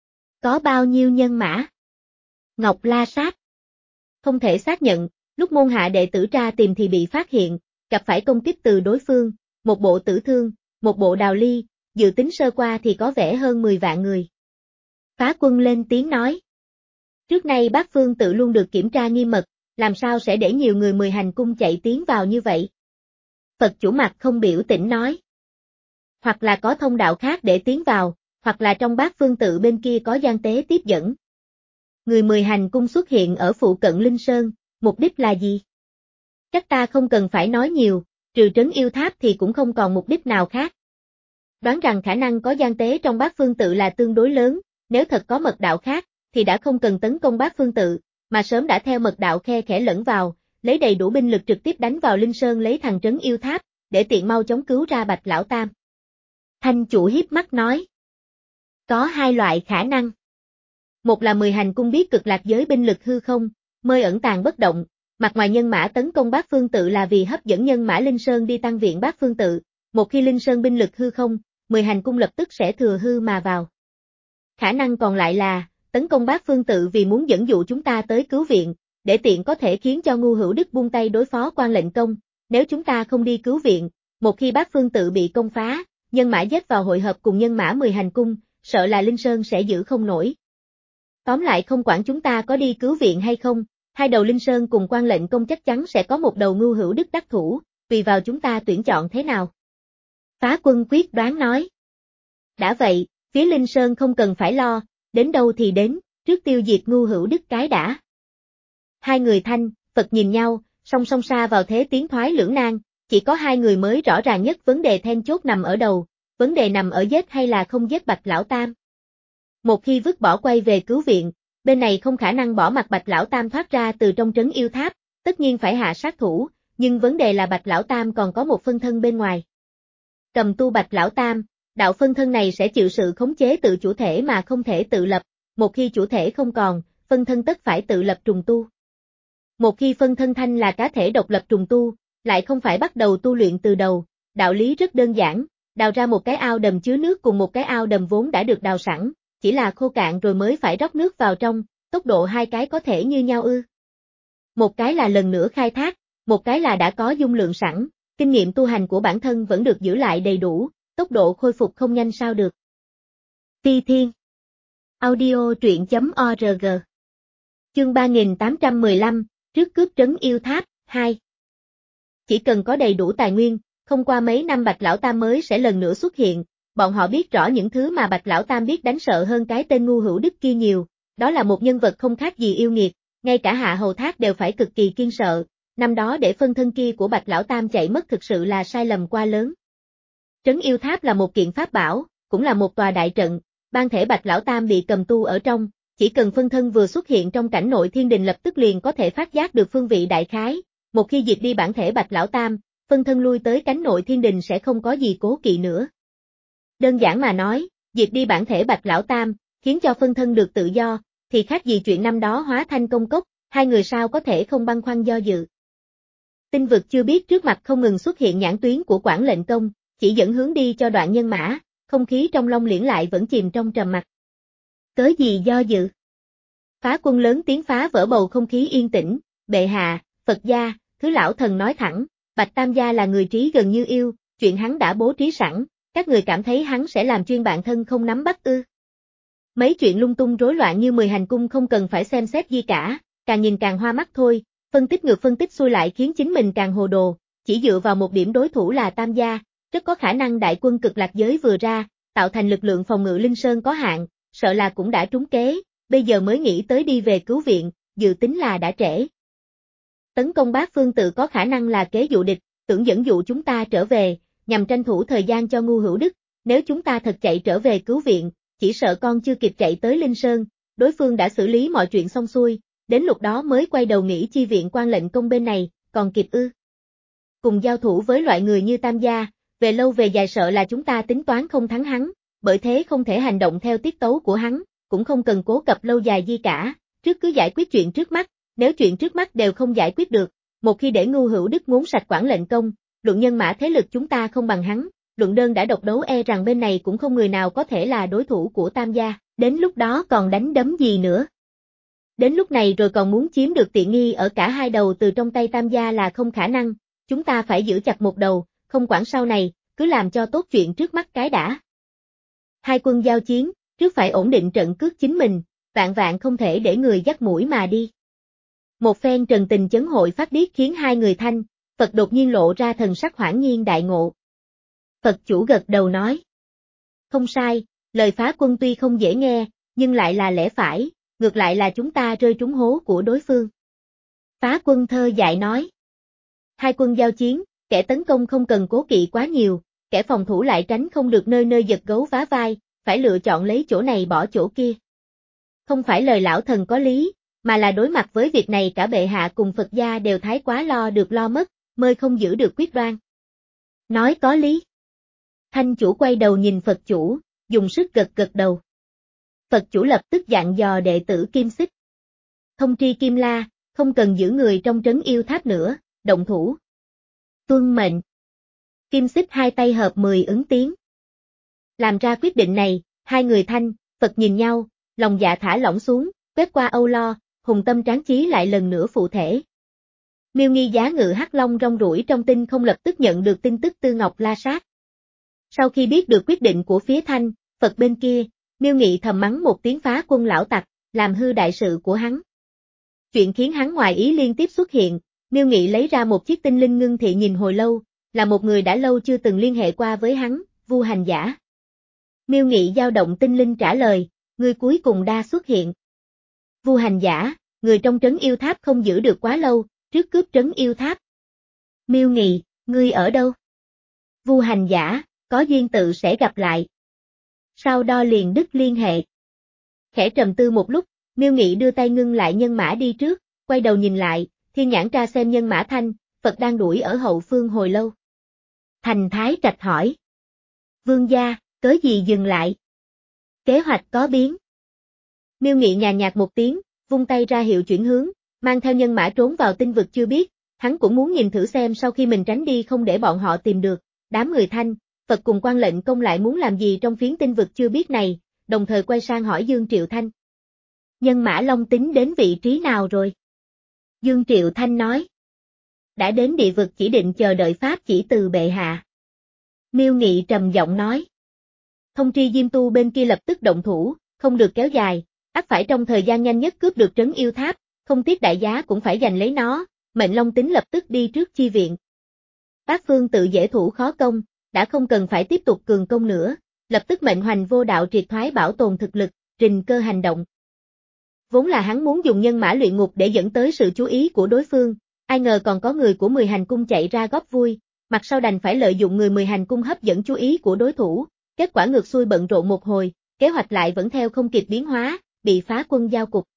Speaker 1: Có bao nhiêu nhân mã? Ngọc La Sát. Không thể xác nhận, lúc môn hạ đệ tử tra tìm thì bị phát hiện, gặp phải công kích từ đối phương, một bộ Tử Thương, một bộ Đào Ly, dự tính sơ qua thì có vẻ hơn mười vạn người. Phá Quân lên tiếng nói. Trước nay Bát Phương tự luôn được kiểm tra nghiêm mật, làm sao sẽ để nhiều người mười hành cung chạy tiến vào như vậy? Phật chủ mặt không biểu tình nói. Hoặc là có thông đạo khác để tiến vào, hoặc là trong Bát Phương tự bên kia có gian tế tiếp dẫn. Người mười hành cung xuất hiện ở phụ cận Linh Sơn, mục đích là gì? Chắc ta không cần phải nói nhiều, trừ trấn yêu tháp thì cũng không còn mục đích nào khác. Đoán rằng khả năng có gian tế trong Bát Phương tự là tương đối lớn, nếu thật có mật đạo khác, thì đã không cần tấn công Bát Phương tự, mà sớm đã theo mật đạo khe khẽ lẫn vào, lấy đầy đủ binh lực trực tiếp đánh vào Linh Sơn lấy thằng trấn yêu tháp, để tiện mau chóng cứu ra Bạch Lão Tam. Thanh chủ hiếp mắt nói. Có hai loại khả năng. Một là mười hành cung biết cực lạc giới binh lực hư không, mơi ẩn tàng bất động, mặt ngoài nhân mã tấn công Bát Phương tự là vì hấp dẫn nhân mã Linh Sơn đi tăng viện Bát Phương tự, một khi Linh Sơn binh lực hư không, mười hành cung lập tức sẽ thừa hư mà vào. Khả năng còn lại là, tấn công Bát Phương tự vì muốn dẫn dụ chúng ta tới cứu viện, để tiện có thể khiến cho Ngu Hữu Đức buông tay đối phó quan lệnh công, nếu chúng ta không đi cứu viện, một khi Bát Phương tự bị công phá, nhân mã dết vào hội hợp cùng nhân mã mười hành cung, sợ là Linh Sơn sẽ giữ không nổi. Tóm lại không quản chúng ta có đi cứu viện hay không, hai đầu Linh Sơn cùng quan lệnh công chắc chắn sẽ có một đầu Ngu Hữu Đức đắc thủ, tùy vào chúng ta tuyển chọn thế nào. Phá Quân quyết đoán nói. Đã vậy, phía Linh Sơn không cần phải lo, đến đâu thì đến, trước tiêu diệt Ngu Hữu Đức cái đã. Hai người Thanh, Phật nhìn nhau, song song xa vào thế tiến thoái lưỡng nan, chỉ có hai người mới rõ ràng nhất vấn đề then chốt nằm ở đầu, vấn đề nằm ở giết hay là không giết Bạch Lão Tam. Một khi vứt bỏ quay về cứu viện, bên này không khả năng bỏ mặc Bạch Lão Tam thoát ra từ trong trấn yêu tháp, tất nhiên phải hạ sát thủ, nhưng vấn đề là Bạch Lão Tam còn có một phân thân bên ngoài. Cầm tu Bạch Lão Tam, đạo phân thân này sẽ chịu sự khống chế tự chủ thể mà không thể tự lập, một khi chủ thể không còn, phân thân tất phải tự lập trùng tu. Một khi phân thân Thanh là cá thể độc lập trùng tu, lại không phải bắt đầu tu luyện từ đầu, đạo lý rất đơn giản, đào ra một cái ao đầm chứa nước cùng một cái ao đầm vốn đã được đào sẵn, chỉ là khô cạn rồi mới phải rót nước vào trong, tốc độ hai cái có thể như nhau ư. Một cái là lần nữa khai thác, một cái là đã có dung lượng sẵn, kinh nghiệm tu hành của bản thân vẫn được giữ lại đầy đủ, tốc độ khôi phục không nhanh sao được. Phi Thiên Audio truyện chấm org Chương ba nghìn tám trăm mười lăm, trước cướp trấn yêu tháp, hai. Chỉ cần có đầy đủ tài nguyên, không qua mấy năm Bạch Lão Tam mới sẽ lần nữa xuất hiện, bọn họ biết rõ những thứ mà Bạch Lão Tam biết đánh sợ hơn cái tên ngu hữu đức kia nhiều, đó là một nhân vật không khác gì yêu nghiệt, ngay cả Hạ Hầu Thác đều phải cực kỳ kiêng sợ, năm đó để phân thân kia của Bạch Lão Tam chạy mất thực sự là sai lầm quá lớn. Trấn Yêu Tháp là một kiện pháp bảo, cũng là một tòa đại trận, ban thể Bạch Lão Tam bị cầm tu ở trong, chỉ cần phân thân vừa xuất hiện trong cảnh nội thiên đình lập tức liền có thể phát giác được phương vị đại khái, một khi diệt đi bản thể Bạch Lão Tam, phân thân lui tới cánh nội thiên đình sẽ không có gì cố kỵ nữa. Đơn giản mà nói, diệt đi bản thể Bạch Lão Tam, khiến cho phân thân được tự do, thì khác gì chuyện năm đó hóa thanh công cốc, hai người sao có thể không băn khoăn do dự. Tinh vực chưa biết trước mặt không ngừng xuất hiện nhãn tuyến của Quản Lệnh Công, chỉ dẫn hướng đi cho đoạn nhân mã, không khí trong Long Liễn lại vẫn chìm trong trầm mặc. Cớ gì do dự? Phá Quân lớn tiếng phá vỡ bầu không khí yên tĩnh, bệ hạ, Phật gia, thứ lão thần nói thẳng, Bạch Tam gia là người trí gần như yêu, chuyện hắn đã bố trí sẵn, các người cảm thấy hắn sẽ làm chuyên bạn thân không nắm bắt ư? Mấy chuyện lung tung rối loạn như mười hành cung không cần phải xem xét gì cả, càng nhìn càng hoa mắt thôi, phân tích ngược phân tích xuôi lại khiến chính mình càng hồ đồ, chỉ dựa vào một điểm đối thủ là Tam gia, rất có khả năng đại quân cực lạc giới vừa ra, tạo thành lực lượng phòng ngự Linh Sơn có hạn, sợ là cũng đã trúng kế, bây giờ mới nghĩ tới đi về cứu viện, dự tính là đã trễ. Tấn công bát phương tự có khả năng là kế dụ địch, tưởng dẫn dụ chúng ta trở về, nhằm tranh thủ thời gian cho ngu hữu đức, nếu chúng ta thật chạy trở về cứu viện, chỉ sợ con chưa kịp chạy tới Linh Sơn, đối phương đã xử lý mọi chuyện xong xuôi, đến lúc đó mới quay đầu nghĩ chi viện Quan Lệnh Công bên này, còn kịp ư. Cùng giao thủ với loại người như Tam gia, về lâu về dài sợ là chúng ta tính toán không thắng hắn, bởi thế không thể hành động theo tiết tấu của hắn, cũng không cần cố cập lâu dài gì cả, trước cứ giải quyết chuyện trước mắt, nếu chuyện trước mắt đều không giải quyết được, một khi để ngu hữu đức muốn sạch Quản Lệnh Công, luận nhân mã thế lực chúng ta không bằng hắn, luận đơn đã độc đấu e rằng bên này cũng không người nào có thể là đối thủ của Tam gia, đến lúc đó còn đánh đấm gì nữa. Đến lúc này rồi còn muốn chiếm được tiện nghi ở cả hai đầu từ trong tay Tam gia là không khả năng, chúng ta phải giữ chặt một đầu, không quản sau này, cứ làm cho tốt chuyện trước mắt cái đã. Hai quân giao chiến, trước phải ổn định trận cước chính mình, vạn vạn không thể để người dắt mũi mà đi. Một phen trần tình chấn hội phát điếc khiến hai người thanh, Phật đột nhiên lộ ra thần sắc hoảng nhiên đại ngộ. Phật chủ gật đầu nói. Không sai, lời Phá Quân tuy không dễ nghe, nhưng lại là lẽ phải, ngược lại là chúng ta rơi trúng hố của đối phương. Phá Quân thơ dại nói. Hai quân giao chiến, kẻ tấn công không cần cố kỵ quá nhiều, kẻ phòng thủ lại tránh không được nơi nơi giật gấu vá vai, phải lựa chọn lấy chỗ này bỏ chỗ kia. Không phải lời lão thần có lý, mà là đối mặt với việc này cả bệ hạ cùng Phật gia đều thái quá lo được lo mất, mới không giữ được quyết đoan. Nói có lý. Thanh chủ quay đầu nhìn Phật chủ, dùng sức gật gật đầu. Phật chủ lập tức dặn dò đệ tử Kim Xích. Thông tri Kim La, không cần giữ người trong trấn yêu tháp nữa, động thủ. Tuân mệnh. Kim Xích hai tay hợp mười ứng tiếng. Làm ra quyết định này, hai người Thanh, Phật nhìn nhau, lòng dạ thả lỏng xuống, quét qua âu lo, hùng tâm tráng chí lại lần nữa phụ thể. Miêu Nghi giá ngự hắc long rong ruổi trong tinh không lập tức nhận được tin tức Tư Ngọc la sát. Sau khi biết được quyết định của phía Thanh, Phật bên kia, Miêu Nghị thầm mắng một tiếng Phá Quân lão tặc, làm hư đại sự của hắn. Chuyện khiến hắn ngoài ý liên tiếp xuất hiện, Miêu Nghị lấy ra một chiếc tinh linh ngưng thị nhìn hồi lâu, là một người đã lâu chưa từng liên hệ qua với hắn, Vu Hành Giả. Miêu Nghị dao động tinh linh trả lời, người cuối cùng đa xuất hiện. Vu Hành Giả, người trong trấn yêu tháp không giữ được quá lâu, trước cướp trấn yêu tháp. Miêu Nghị, ngươi ở đâu? Vu Hành Giả, có duyên tự sẽ gặp lại. Sau đó liền đứt liên hệ. Khẽ trầm tư một lúc, Miêu Nghị đưa tay ngưng lại nhân mã đi trước, quay đầu nhìn lại, thiên nhãn tra xem nhân mã Thanh, Phật đang đuổi ở hậu phương hồi lâu. Thành Thái Trạch hỏi. Vương gia, cớ gì dừng lại? Kế hoạch có biến. Miêu Nghị nhàn nhạt một tiếng, vung tay ra hiệu chuyển hướng, mang theo nhân mã trốn vào tinh vực chưa biết, hắn cũng muốn nhìn thử xem sau khi mình tránh đi không để bọn họ tìm được, đám người Thanh, Phật cùng Quan Lệnh Công lại muốn làm gì trong phiến tinh vực chưa biết này, đồng thời quay sang hỏi Dương Triệu Thanh. Nhân mã Long tính đến vị trí nào rồi? Dương Triệu Thanh nói. Đã đến địa vực chỉ định chờ đợi pháp chỉ từ bệ hạ. Miêu Nghị trầm giọng nói. Thông tri Diêm Tu bên kia lập tức động thủ, không được kéo dài, ắt phải trong thời gian nhanh nhất cướp được trấn yêu tháp, không tiếc đại giá cũng phải giành lấy nó, Mệnh Long Tính lập tức đi trước chi viện. Bác phương tự dễ thủ khó công, đã không cần phải tiếp tục cường công nữa, lập tức mệnh Hoành Vô Đạo triệt thoái bảo tồn thực lực, trình cơ hành động. Vốn là hắn muốn dùng nhân mã luyện ngục để dẫn tới sự chú ý của đối phương, ai ngờ còn có người của mười hành cung chạy ra góp vui, mặt sau đành phải lợi dụng người mười hành cung hấp dẫn chú ý của đối thủ, kết quả ngược xuôi bận rộn một hồi, kế hoạch lại vẫn theo không kịp biến hóa, bị phá quân giao cục.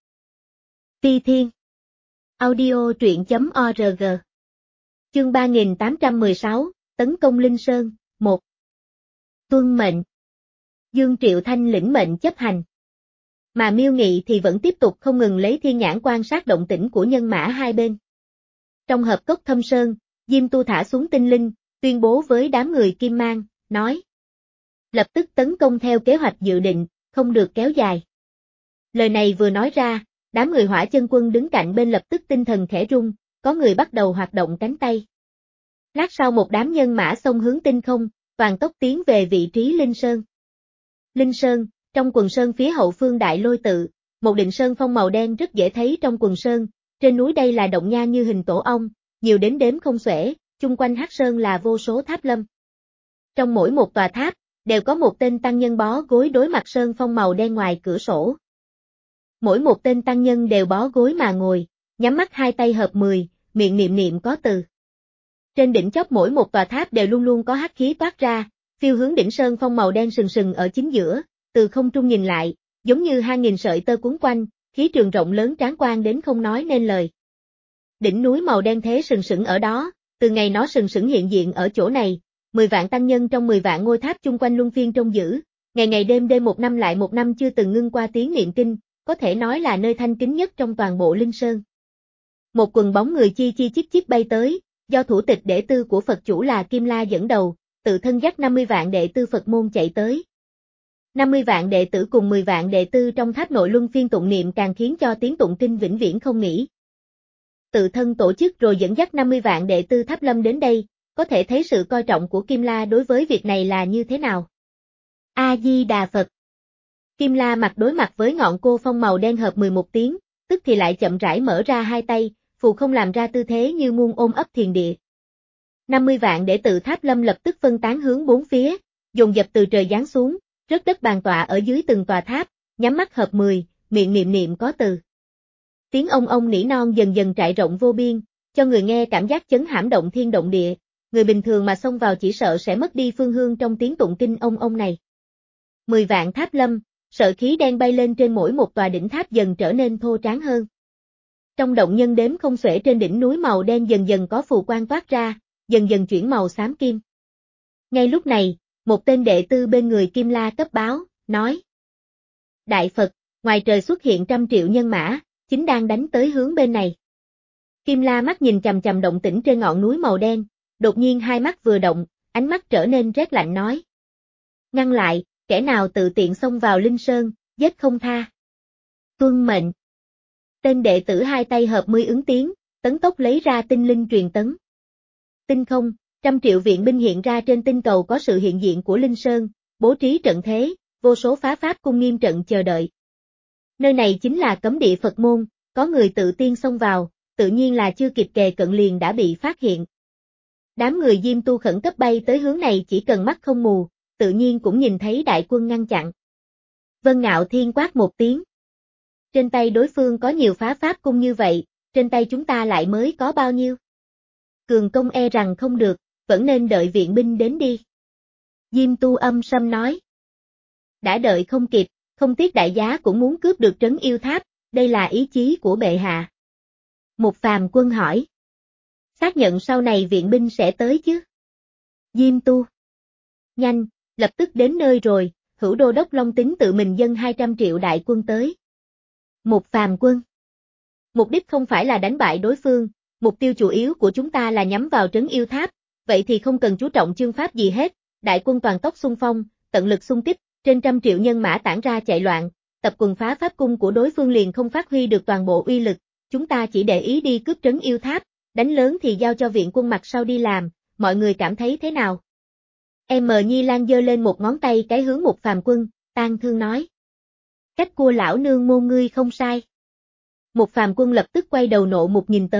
Speaker 1: Phi Thiên Audio truyện chấm org Chương ba nghìn tám trăm mười sáu, Tấn công Linh Sơn, một Tuân mệnh Dương Triệu Thanh lĩnh mệnh chấp hành. Mà Miêu Nghị thì vẫn tiếp tục không ngừng lấy thiên nhãn quan sát động tĩnh của nhân mã hai bên. Trong hợp cốc Thâm Sơn, Diêm Tu thả xuống tinh linh, tuyên bố với đám người Kim Mang, nói. Lập tức tấn công theo kế hoạch dự định, không được kéo dài. Lời này vừa nói ra, đám người Hỏa Chân Quân đứng cạnh bên lập tức tinh thần khẽ rung, có người bắt đầu hoạt động cánh tay. Lát sau một đám nhân mã xông hướng tinh không, toàn tốc tiến về vị trí Linh Sơn. Linh Sơn, trong quần sơn phía hậu phương Đại Lôi Tự, một định sơn phong màu đen rất dễ thấy trong quần sơn, trên núi đây là động nha như hình tổ ong, nhiều đến đếm không xuể, chung quanh Hắc Sơn là vô số tháp lâm. Trong mỗi một tòa tháp, đều có một tên tăng nhân bó gối đối mặt sơn phong màu đen ngoài cửa sổ. Mỗi một tên tăng nhân đều bó gối mà ngồi, nhắm mắt hai tay hợp mười, miệng niệm niệm có từ. Trên đỉnh chóp mỗi một tòa tháp đều luôn luôn có hắc khí toát ra, phiêu hướng đỉnh sơn phong màu đen sừng sừng ở chính giữa, từ không trung nhìn lại, giống như hai nghìn sợi tơ cuốn quanh, khí trường rộng lớn tráng quan đến không nói nên lời. Đỉnh núi màu đen thế sừng sững ở đó, từ ngày nó sừng sững hiện diện ở chỗ này, mười vạn tăng nhân trong mười vạn ngôi tháp chung quanh luân phiên trông giữ, ngày ngày đêm đêm một năm lại một năm chưa từng ngưng qua tiếng niệm kinh, có thể nói là nơi thanh kính nhất trong toàn bộ Linh Sơn. Một quần bóng người chi chi chít chít bay tới, do thủ tịch đệ tư của Phật chủ là Kim La dẫn đầu, tự thân dắt năm mươi vạn đệ tư Phật môn chạy tới. năm mươi vạn đệ tử cùng mười vạn đệ tư trong tháp nội luân phiên tụng niệm càng khiến cho tiếng tụng kinh vĩnh viễn không nghỉ. Tự thân tổ chức rồi dẫn dắt năm mươi vạn đệ tư tháp lâm đến đây, có thể thấy sự coi trọng của Kim La đối với việc này là như thế nào. A-di-đà Phật. Kim La mặt đối mặt với ngọn cô phong màu đen hợp mười một tiếng, tức thì lại chậm rãi mở ra hai tay, phù không làm ra tư thế như muôn ôm ấp thiền địa. năm mươi vạn đệ tử tháp lâm lập tức phân tán hướng bốn phía, dồn dập từ trời giáng xuống, rớt đất bàn tọa ở dưới từng tòa tháp, nhắm mắt hợp mười, miệng niệm niệm có từ. Tiếng ông ông nỉ non dần dần trải rộng vô biên, cho người nghe cảm giác chấn hãm động thiên động địa, người bình thường mà xông vào chỉ sợ sẽ mất đi phương hướng trong tiếng tụng kinh ông ông này. Mười vạn tháp lâm, sợ khí đen bay lên trên mỗi một tòa đỉnh tháp dần trở nên thô tráng hơn. Trong động nhân đếm không xuể trên đỉnh núi màu đen dần dần có phù quang toát ra, dần dần chuyển màu xám kim. Ngay lúc này, một tên đệ tư bên người Kim La cấp báo, nói. Đại Phật, ngoài trời xuất hiện trăm triệu nhân mã, chính đang đánh tới hướng bên này. Kim La mắt nhìn chằm chằm động tĩnh trên ngọn núi màu đen, đột nhiên hai mắt vừa động, ánh mắt trở nên rét lạnh nói. Ngăn lại, kẻ nào tự tiện xông vào Linh Sơn, giết không tha. Tuân mệnh. Tên đệ tử hai tay hợp mươi ứng tiếng, tấn tốc lấy ra tinh linh truyền tấn. Tinh không, trăm triệu viện binh hiện ra trên tinh cầu có sự hiện diện của Linh Sơn, bố trí trận thế, vô số phá pháp cung nghiêm trận chờ đợi. Nơi này chính là cấm địa Phật môn, có người tự tiên xông vào, tự nhiên là chưa kịp kề cận liền đã bị phát hiện. Đám người Diêm Tu khẩn cấp bay tới hướng này chỉ cần mắt không mù, tự nhiên cũng nhìn thấy đại quân ngăn chặn. Vân Ngạo Thiên quát một tiếng. Trên tay đối phương có nhiều phá pháp cung như vậy, trên tay chúng ta lại mới có bao nhiêu? Cường công e rằng không được, vẫn nên đợi viện binh đến đi. Diêm Tu âm sâm nói. Đã đợi không kịp, không tiếc đại giá cũng muốn cướp được trấn yêu tháp, đây là ý chí của bệ hạ. Một phàm quân hỏi. Xác nhận sau này viện binh sẽ tới chứ? Diêm Tu. Nhanh, lập tức đến nơi rồi, hữu đô đốc Long Tính tự mình dâng hai trăm triệu đại quân tới. Một phàm quân. Mục đích không phải là đánh bại đối phương, mục tiêu chủ yếu của chúng ta là nhắm vào trấn yêu tháp, vậy thì không cần chú trọng chương pháp gì hết, đại quân toàn tốc xung phong, tận lực xung kích, trên trăm triệu nhân mã tản ra chạy loạn, tập quần phá pháp cung của đối phương liền không phát huy được toàn bộ uy lực, chúng ta chỉ để ý đi cướp trấn yêu tháp, đánh lớn thì giao cho viện quân mặt sau đi làm, mọi người cảm thấy thế nào? Em Nhi Lan giơ lên một ngón tay cái hướng một phàm quân, tang thương nói. Cách cua lão nương môn ngươi không sai. Một phàm quân lập tức quay đầu nộ một nhìn tới,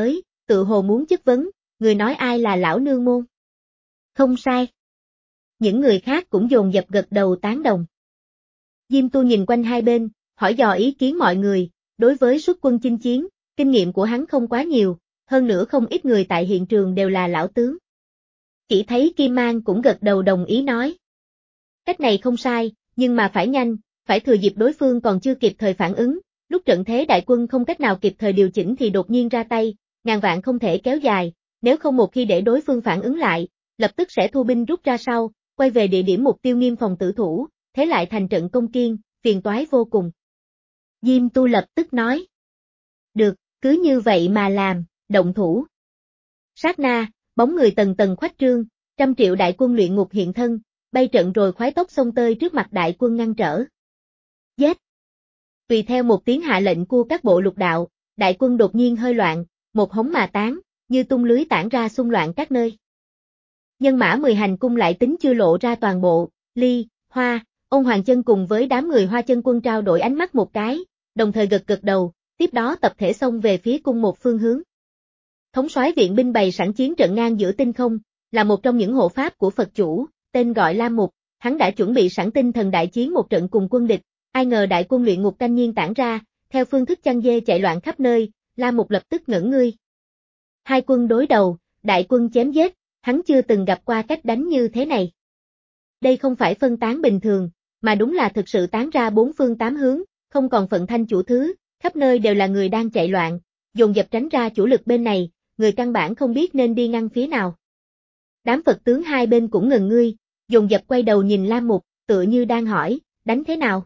Speaker 1: tự hồ muốn chất vấn, người nói ai là lão nương môn? Không sai. Những người khác cũng dồn dập gật đầu tán đồng. Diêm Tu nhìn quanh hai bên, hỏi dò ý kiến mọi người, đối với xuất quân chinh chiến, kinh nghiệm của hắn không quá nhiều, hơn nữa không ít người tại hiện trường đều là lão tướng. Chỉ thấy Kim Mang cũng gật đầu đồng ý nói. Cách này không sai, nhưng mà phải nhanh, phải thừa dịp đối phương còn chưa kịp thời phản ứng, lúc trận thế đại quân không cách nào kịp thời điều chỉnh thì đột nhiên ra tay, ngàn vạn không thể kéo dài, nếu không một khi để đối phương phản ứng lại, lập tức sẽ thu binh rút ra sau, quay về địa điểm mục tiêu nghiêm phòng tử thủ, thế lại thành trận công kiên, phiền toái vô cùng. Diêm Tu lập tức nói. Được, cứ như vậy mà làm, động thủ. Sát na, bóng người tầng tầng khoách trương, trăm triệu đại quân luyện ngục hiện thân, bay trận rồi khoái tốc xông tơi trước mặt đại quân ngăn trở. Giết! Tùy theo một tiếng hạ lệnh của các bộ lục đạo, đại quân đột nhiên hơi loạn, một hống mà tán, như tung lưới tản ra xung loạn các nơi. Nhân mã mười hành cung lại tính chưa lộ ra toàn bộ, Ly, Hoa, Ôn Hoàng Chân cùng với đám người Hoa Chân quân trao đổi ánh mắt một cái, đồng thời gật gật đầu, tiếp đó tập thể xông về phía cung một phương hướng. Thống soái viện binh bày sẵn chiến trận ngang giữa tinh không, là một trong những hộ pháp của Phật chủ, tên gọi Lam Mục, hắn đã chuẩn bị sẵn tinh thần đại chiến một trận cùng quân địch, ai ngờ đại quân luyện ngục canh nhiên tản ra, theo phương thức chăn dê chạy loạn khắp nơi, Lam Mục lập tức ngẩn ngươi. Hai quân đối đầu, đại quân chém giết, hắn chưa từng gặp qua cách đánh như thế này. Đây không phải phân tán bình thường, mà đúng là thực sự tán ra bốn phương tám hướng, không còn phận thanh chủ thứ, khắp nơi đều là người đang chạy loạn, dồn dập tránh ra chủ lực bên này, người căn bản không biết nên đi ngăn phía nào. Đám Phật tướng hai bên cũng ngừng ngươi, dồn dập quay đầu nhìn Lam Mục, tựa như đang hỏi, đánh thế nào?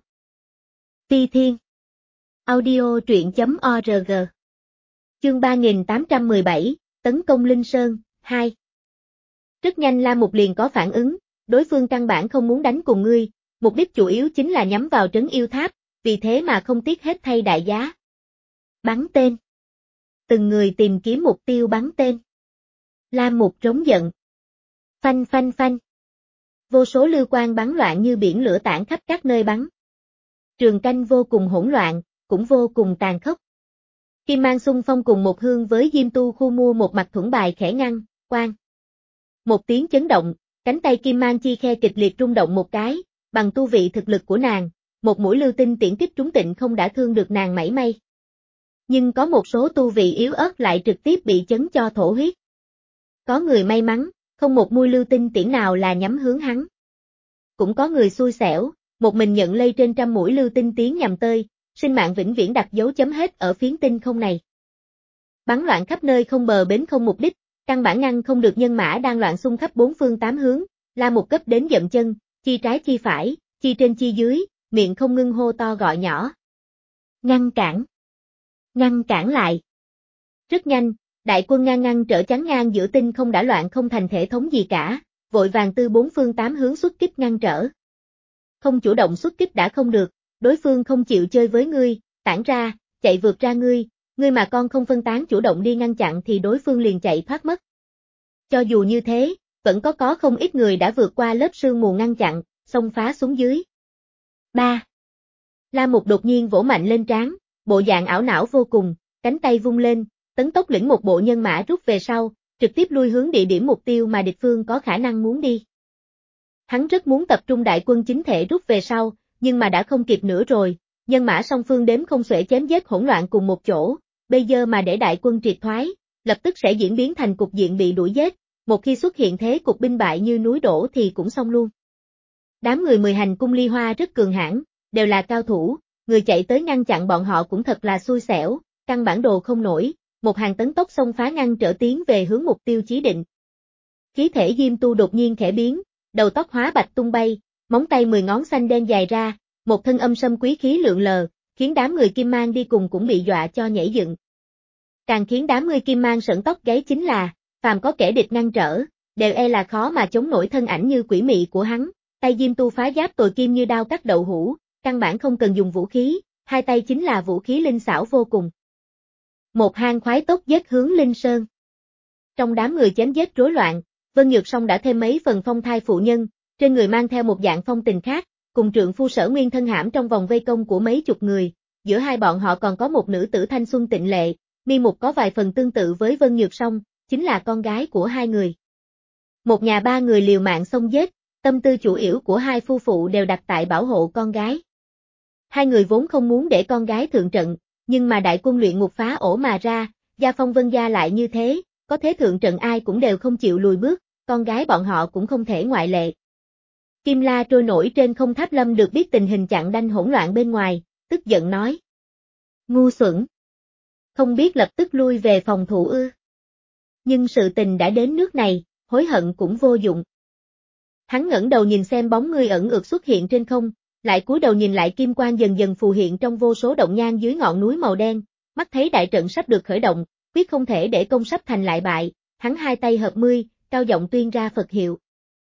Speaker 1: Phi Thiên Audio truyện chấm org Chương ba nghìn tám trăm mười bảy, Tấn công Linh Sơn, hai. Rất nhanh Lam Mục liền có phản ứng, đối phương căn bản không muốn đánh cùng ngươi, mục đích chủ yếu chính là nhắm vào trấn yêu tháp, vì thế mà không tiếc hết thay đại giá. Bắn tên. Từng người tìm kiếm mục tiêu bắn tên. Lam Mục trống giận. Phanh phanh phanh. Vô số lưu quang bắn loạn như biển lửa tản khắp các nơi bắn. Trường canh vô cùng hỗn loạn, cũng vô cùng tàn khốc. Kim Mang xung phong cùng một hương với Diêm Tu khu mua một mặt thuẫn bài khẽ ngăn, quang. Một tiếng chấn động, cánh tay Kim Mang chi khe kịch liệt rung động một cái, bằng tu vị thực lực của nàng, một mũi lưu tinh tiễn kích trúng tịnh không đã thương được nàng mảy may. Nhưng có một số tu vị yếu ớt lại trực tiếp bị chấn cho thổ huyết. Có người may mắn, không một mũi lưu tinh tiễn nào là nhắm hướng hắn. Cũng có người xui xẻo, một mình nhận lây trên trăm mũi lưu tinh tiến nhằm tơi, sinh mạng vĩnh viễn đặt dấu chấm hết ở phiến tinh không này. Bắn loạn khắp nơi không bờ bến không mục đích, căn bản ngăn không được nhân mã đang loạn xung khắp bốn phương tám hướng, La Mục cấp đến dậm chân, chi trái chi phải, chi trên chi dưới, miệng không ngưng hô to gọi nhỏ. Ngăn cản! Ngăn cản lại! Rất nhanh, đại quân ngang ngăn trở chắn ngang giữa tinh không đã loạn không thành thể thống gì cả, vội vàng từ bốn phương tám hướng xuất kích ngăn trở. Không chủ động xuất kích đã không được, đối phương không chịu chơi với ngươi, tản ra, chạy vượt ra ngươi, ngươi mà con không phân tán chủ động đi ngăn chặn thì đối phương liền chạy thoát mất. Cho dù như thế, vẫn có có không ít người đã vượt qua lớp sương mù ngăn chặn, xông phá xuống dưới. ba. La Mục đột nhiên vỗ mạnh lên trán, bộ dạng ảo não vô cùng, cánh tay vung lên, tấn tốc lĩnh một bộ nhân mã rút về sau, trực tiếp lui hướng địa điểm mục tiêu mà địch phương có khả năng muốn đi. Hắn rất muốn tập trung đại quân chính thể rút về sau, nhưng mà đã không kịp nữa rồi, nhân mã song phương đếm không xuể chém giết hỗn loạn cùng một chỗ, bây giờ mà để đại quân triệt thoái, lập tức sẽ diễn biến thành cục diện bị đuổi giết, một khi xuất hiện thế cục binh bại như núi đổ thì cũng xong luôn. Đám người mười hành cung Ly Hoa rất cường hãn, đều là cao thủ, người chạy tới ngăn chặn bọn họ cũng thật là xui xẻo, căn bản đồ không nổi, một hàng tấn tốc xông phá ngăn trở tiến về hướng mục tiêu chí định. Khí thể Diêm Tu đột nhiên khẽ biến, đầu tóc hóa bạch tung bay, móng tay mười ngón xanh đen dài ra, một thân âm sâm quý khí lượn lờ, khiến đám người Kim Mang đi cùng cũng bị dọa cho nhảy dựng. Càng khiến đám người Kim Mang sởn tóc gáy chính là, phàm có kẻ địch ngăn trở, đều e là khó mà chống nổi thân ảnh như quỷ mị của hắn, tay Diêm Tu phá giáp tồi kim như đao cắt đậu hũ, căn bản không cần dùng vũ khí, hai tay chính là vũ khí linh xảo vô cùng. Một hang khoái tốc giết hướng Linh Sơn. Trong đám người chém giết rối loạn, Vân Nhược Song đã thêm mấy phần phong thai phụ nhân, trên người mang theo một dạng phong tình khác, cùng trượng phu Sở Nguyên thân hãm trong vòng vây công của mấy chục người, giữa hai bọn họ còn có một nữ tử thanh xuân tịnh lệ, mi mục có vài phần tương tự với Vân Nhược Song, chính là con gái của hai người. Một nhà ba người liều mạng xông giết, tâm tư chủ yếu của hai phu phụ đều đặt tại bảo hộ con gái. Hai người vốn không muốn để con gái thượng trận, nhưng mà đại quân luyện ngục phá ổ mà ra, gia phong Vân gia lại như thế, có thế thượng trận ai cũng đều không chịu lùi bước, con gái bọn họ cũng không thể ngoại lệ. Kim La trôi nổi trên không Tháp Lâm được biết tình hình chặn đanh hỗn loạn bên ngoài, tức giận nói. Ngu xuẩn! Không biết lập tức lui về phòng thủ ư. Nhưng sự tình đã đến nước này, hối hận cũng vô dụng. Hắn ngẩng đầu nhìn xem bóng người ẩn ượt xuất hiện trên không, lại cúi đầu nhìn lại kim quang dần dần phù hiện trong vô số động nhang dưới ngọn núi màu đen, mắt thấy đại trận sắp được khởi động, quyết không thể để công sắp thành lại bại, hắn hai tay hợp mươi, cao giọng tuyên ra Phật hiệu.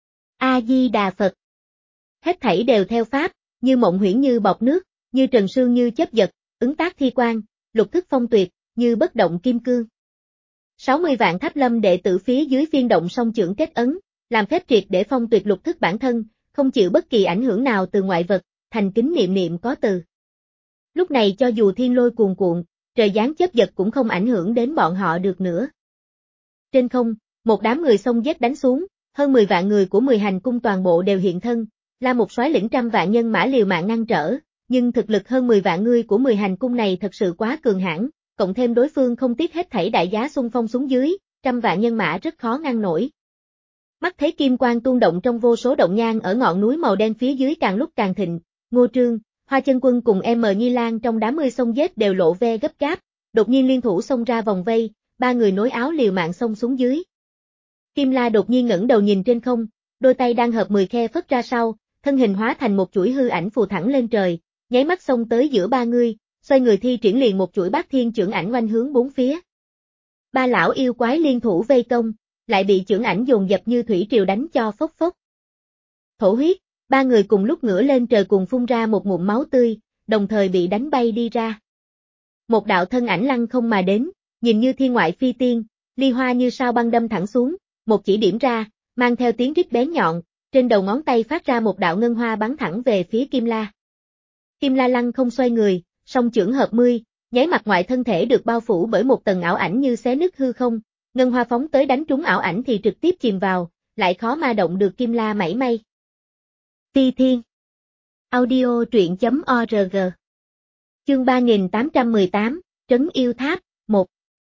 Speaker 1: A-di-đà Phật. Hết thảy đều theo pháp, như mộng huyễn như bọt nước, như trần sương như chớp giật, ứng tác thi quan, lục thức phong tuyệt, như bất động kim cương. sáu mươi vạn Tháp Lâm đệ tử phía dưới phiên động song chưởng kết ấn, làm phép triệt để phong tuyệt lục thức bản thân, không chịu bất kỳ ảnh hưởng nào từ ngoại vật, thành kính niệm niệm có từ. Lúc này cho dù thiên lôi cuồn cuộn, trời giáng chớp giật cũng không ảnh hưởng đến bọn họ được nữa. Trên không, một đám người xông giết đánh xuống, hơn mười vạn người của mười hành cung toàn bộ đều hiện thân, La Mục soái lĩnh trăm vạn nhân mã liều mạng ngăn trở, nhưng thực lực hơn mười vạn người của mười hành cung này thật sự quá cường hãn, cộng thêm đối phương không tiếc hết thảy đại giá xung phong xuống dưới, trăm vạn nhân mã rất khó ngăn nổi. Mắt thấy kim quang tuôn động trong vô số động nhang ở ngọn núi màu đen phía dưới càng lúc càng thịnh, Ngô Trương, Hoa Chân Quân cùng M Nhi Lan trong đám mươi xông giết đều lộ ve gấp gáp, đột nhiên liên thủ xông ra vòng vây, ba người nối áo liều mạng xông xuống dưới. Kim La đột nhiên ngẩng đầu nhìn trên không, đôi tay đang hợp mười khe phất ra sau, thân hình hóa thành một chuỗi hư ảnh phù thẳng lên trời, nháy mắt xông tới giữa ba người, xoay người thi triển liền một chuỗi bát thiên chưởng ảnh oanh hướng bốn phía. Ba lão yêu quái liên thủ vây công, lại bị chưởng ảnh dồn dập như thủy triều đánh cho phốc phốc. Thổ huyết, ba người cùng lúc ngửa lên trời cùng phun ra một ngụm máu tươi, đồng thời bị đánh bay đi ra. Một đạo thân ảnh lăng không mà đến, nhìn như thiên ngoại phi tiên, ly hoa như sao băng đâm thẳng xuống, một chỉ điểm ra, mang theo tiếng rít bén nhọn, trên đầu ngón tay phát ra một đạo ngân hoa bắn thẳng về phía Kim La. Kim La lăng không xoay người, song chưởng hợp mươi, nháy mặt ngoại thân thể được bao phủ bởi một tầng ảo ảnh như xé nứt hư không, ngân hoa phóng tới đánh trúng ảo ảnh thì trực tiếp chìm vào, lại khó ma động được Kim La mảy may. Phi Thiên. Audio truyện chấm org. Chương ba nghìn tám trăm mười tám, Trấn Yêu Tháp, một.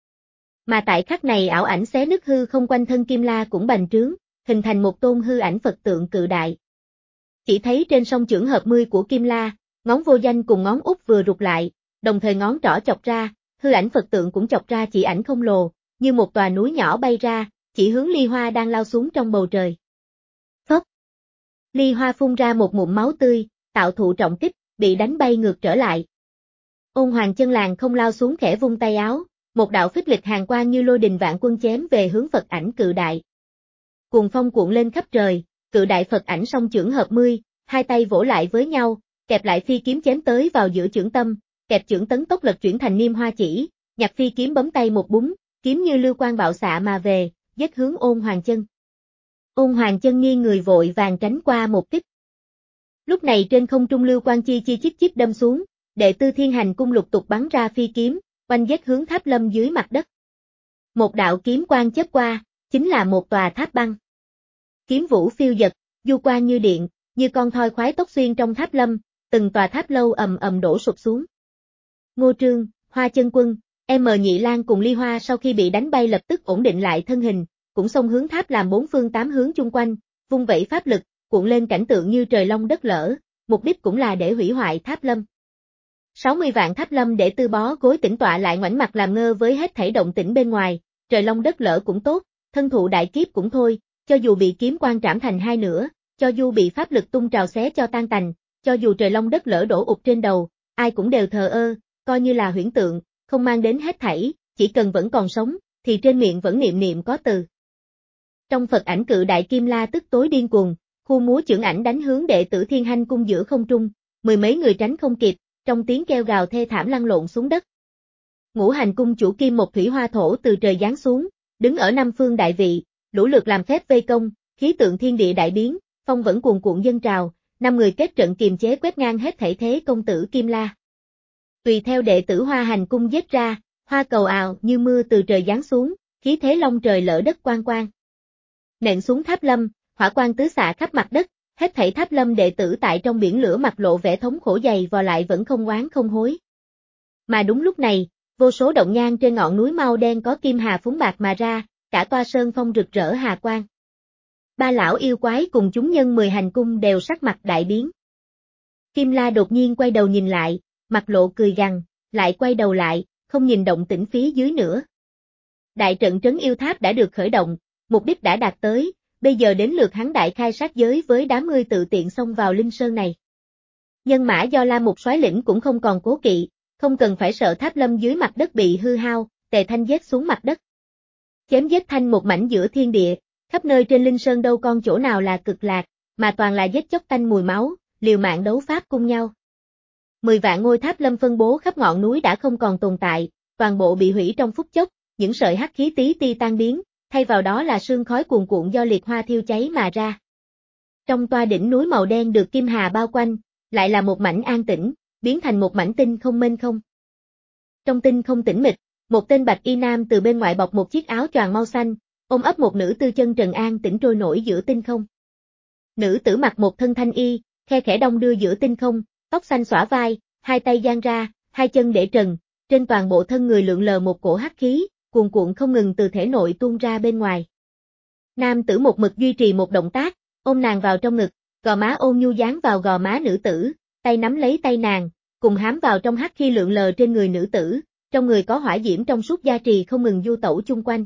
Speaker 1: Mà tại khắc này ảo ảnh xé nứt hư không quanh thân Kim La cũng bành trướng, hình thành một tôn hư ảnh Phật tượng cự đại. Chỉ thấy trên song chưởng hợp mươi của Kim La, ngón vô danh cùng ngón út vừa rụt lại, đồng thời ngón trỏ chọc ra, hư ảnh Phật tượng cũng chọc ra chỉ ảnh khổng lồ, như một tòa núi nhỏ bay ra, chỉ hướng ly hoa đang lao xuống trong bầu trời. Phốc. Ly hoa phun ra một ngụm máu tươi, tạo thụ trọng kích, bị đánh bay ngược trở lại. Ôn Hoàng Chân Làng không lao xuống khẽ vung tay áo, một đạo phích lịch hàng quang như lôi đình vạn quân chém về hướng Phật ảnh cự đại. Cuồng phong cuộn lên khắp trời, cự đại Phật ảnh song chưởng hợp mươi, hai tay vỗ lại với nhau, kẹp lại phi kiếm chém tới vào giữa chưởng tâm, kẹp chưởng tấn tốc lật chuyển thành niêm hoa chỉ, nhặt phi kiếm bấm tay một búng, kiếm như lưu quang bạo xạ mà về, giết hướng Ôn Hoàng Chân. Ôn Hoàng Chân nghiêng người vội vàng tránh qua một kích. Lúc này trên không trung lưu quang chi chi chít chít đâm xuống, đệ tư Thiên Hành cung lục tục bắn ra phi kiếm, quanh giết hướng Tháp Lâm dưới mặt đất. Một đạo kiếm quang chớp qua, chính là một tòa tháp băng. Kiếm vũ phiêu dật, du quang như điện, như con thoi khoái tốc xuyên trong Tháp Lâm, từng tòa tháp lâu ầm ầm đổ sụp xuống. Ngô Trương, Hoa Chân Quân, M Nhị Lan cùng Ly Hoa sau khi bị đánh bay lập tức ổn định lại thân hình, cũng xông hướng tháp làm bốn phương tám hướng chung quanh, vung vẩy pháp lực, cuộn lên cảnh tượng như trời long đất lở, mục đích cũng là để hủy hoại Tháp Lâm. sáu mươi vạn Tháp Lâm để tư bó gối tĩnh tọa lại ngoảnh mặt làm ngơ với hết thảy động tĩnh bên ngoài, trời long đất lở cũng tốt, thân thụ đại kiếp cũng thôi, cho dù bị kiếm quang trảm thành hai nửa, cho dù bị pháp lực tung trào xé cho tan tành, cho dù trời long đất lở đổ ụp trên đầu, ai cũng đều thờ ơ, coi như là huyễn tượng, không mang đến hết thảy, chỉ cần vẫn còn sống, thì trên miệng vẫn niệm niệm có từ. Trong Phật ảnh cự đại Kim La tức tối điên cuồng, khu múa chưởng ảnh đánh hướng đệ tử Thiên Hành cung giữa không trung, mười mấy người tránh không kịp, trong tiếng kêu gào thê thảm lăn lộn xuống đất. Ngũ Hành cung chủ Kim một thủy hoa thổ từ trời giáng xuống, đứng ở năm phương đại vị, lũ lượt làm phép vây công, khí tượng thiên địa đại biến, phong vẫn cuồn cuộn dân trào, năm người kết trận kiềm chế quét ngang hết thảy thế công tử Kim La. Tùy theo đệ tử Hoa Hành cung giết ra, hoa cầu ào như mưa từ trời giáng xuống, khí thế long trời lỡ đất quang quang. Nện xuống Tháp Lâm, hỏa quang tứ xạ khắp mặt đất, hết thảy Tháp Lâm đệ tử tại trong biển lửa mặt lộ vẻ thống khổ dày vò lại vẫn không oán không hối. Mà đúng lúc này, vô số động nhang trên ngọn núi mau đen có kim hà phúng bạc mà ra, cả toa sơn phong rực rỡ hà quang. Ba lão yêu quái cùng chúng nhân mười hành cung đều sắc mặt đại biến. Kim La đột nhiên quay đầu nhìn lại, mặt lộ cười gằn, lại quay đầu lại, không nhìn động tĩnh phía dưới nữa. Đại trận trấn yêu tháp đã được khởi động, mục đích đã đạt tới, bây giờ đến lượt hắn đại khai sát giới với đám ngươi tự tiện xông vào linh sơn này. Nhân mã do La Mục soái lĩnh cũng không còn cố kỵ, không cần phải sợ Tháp Lâm dưới mặt đất bị hư hao, Tề Thanh giết xuống mặt đất. Chém giết thanh một mảnh giữa thiên địa, khắp nơi trên linh sơn đâu con chỗ nào là cực lạc, mà toàn là giết chóc tanh mùi máu, liều mạng đấu pháp cung nhau. Mười vạn ngôi Tháp Lâm phân bố khắp ngọn núi đã không còn tồn tại, toàn bộ bị hủy trong phút chốc, những sợi hắc khí tí ti tan biến, thay vào đó là sương khói cuồn cuộn do liệt hoa thiêu cháy mà ra. Trong toa đỉnh núi màu đen được kim hà bao quanh, lại là một mảnh an tĩnh, biến thành một mảnh tinh không mênh không. Trong tinh không tĩnh mịch, một tên bạch y nam từ bên ngoài bọc một chiếc áo choàng màu xanh, ôm ấp một nữ tư chân trần an tĩnh trôi nổi giữa tinh không. Nữ tử mặc một thân thanh y, khe khẽ đong đưa giữa tinh không, tóc xanh xõa vai, hai tay giang ra, hai chân để trần, trên toàn bộ thân người lượn lờ một cổ hắc khí, cuồn cuộn không ngừng từ thể nội tuôn ra bên ngoài. Nam tử một mực duy trì một động tác, ôm nàng vào trong ngực, gò má ôn nhu dán vào gò má nữ tử, tay nắm lấy tay nàng, cùng hám vào trong hắc khí lượn lờ trên người nữ tử, trong người có hỏa diễm trong suốt gia trì không ngừng du tẩu chung quanh.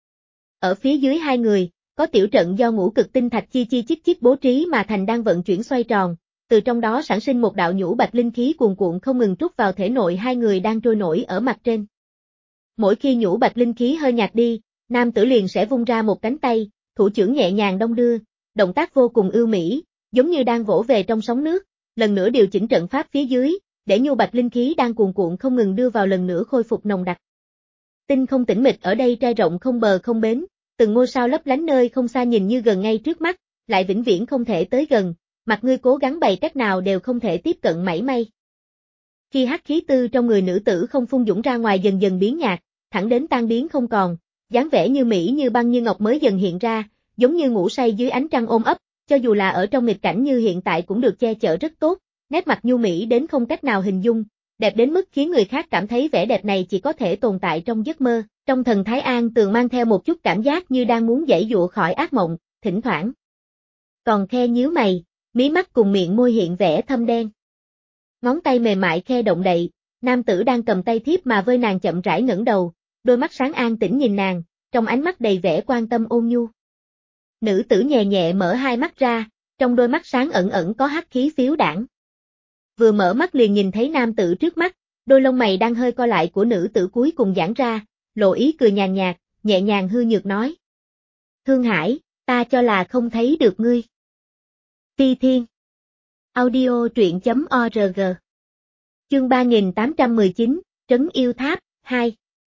Speaker 1: Ở phía dưới hai người, có tiểu trận do ngũ cực tinh thạch chi chi chích chích bố trí mà thành đang vận chuyển xoay tròn, từ trong đó sản sinh một đạo nhũ bạch linh khí cuồn cuộn không ngừng trút vào thể nội hai người đang trôi nổi ở mặt trên. Mỗi khi nhũ bạch linh khí hơi nhạt đi, nam tử liền sẽ vung ra một cánh tay, thủ chưởng nhẹ nhàng đong đưa, động tác vô cùng ưu mỹ, giống như đang vỗ về trong sóng nước, lần nữa điều chỉnh trận pháp phía dưới, để nhu bạch linh khí đang cuồn cuộn không ngừng đưa vào lần nữa khôi phục nồng đặc. Tinh không tĩnh mịch ở đây trải rộng không bờ không bến, từng ngôi sao lấp lánh nơi không xa nhìn như gần ngay trước mắt, lại vĩnh viễn không thể tới gần, mặc ngươi cố gắng bày cách nào đều không thể tiếp cận mảy may. Khi hắc khí tư trong người nữ tử không phun dũng ra ngoài dần dần biến nhạt, thẳng đến tan biến không còn, dáng vẻ như mỹ như băng như ngọc mới dần hiện ra, giống như ngủ say dưới ánh trăng ôm ấp, cho dù là ở trong nghịch cảnh như hiện tại cũng được che chở rất tốt, nét mặt nhu mỹ đến không cách nào hình dung, đẹp đến mức khiến người khác cảm thấy vẻ đẹp này chỉ có thể tồn tại trong giấc mơ. Trong thần thái An Tường mang theo một chút cảm giác như đang muốn giãy giụa khỏi ác mộng, thỉnh thoảng còn khe nhíu mày, mí mắt cùng miệng môi hiện vẻ thâm đen. Ngón tay mềm mại khe động đậy, nam tử đang cầm tay thiếp mà với nàng chậm rãi ngẩng đầu, đôi mắt sáng an tĩnh nhìn nàng, trong ánh mắt đầy vẻ quan tâm ôn nhu. Nữ tử nhẹ nhẹ mở hai mắt ra, trong đôi mắt sáng ẩn ẩn có hắc khí phiếu đảng. Vừa mở mắt liền nhìn thấy nam tử trước mắt, đôi lông mày đang hơi co lại của nữ tử cuối cùng giãn ra, lộ ý cười nhàn nhạt, nhẹ nhàng hư nhược nói. Thương Hải, ta cho là không thấy được ngươi. Phi Thiên. Audio truyện chấm org. Chương ba nghìn tám trăm mười chín, Trấn Yêu Tháp, hai.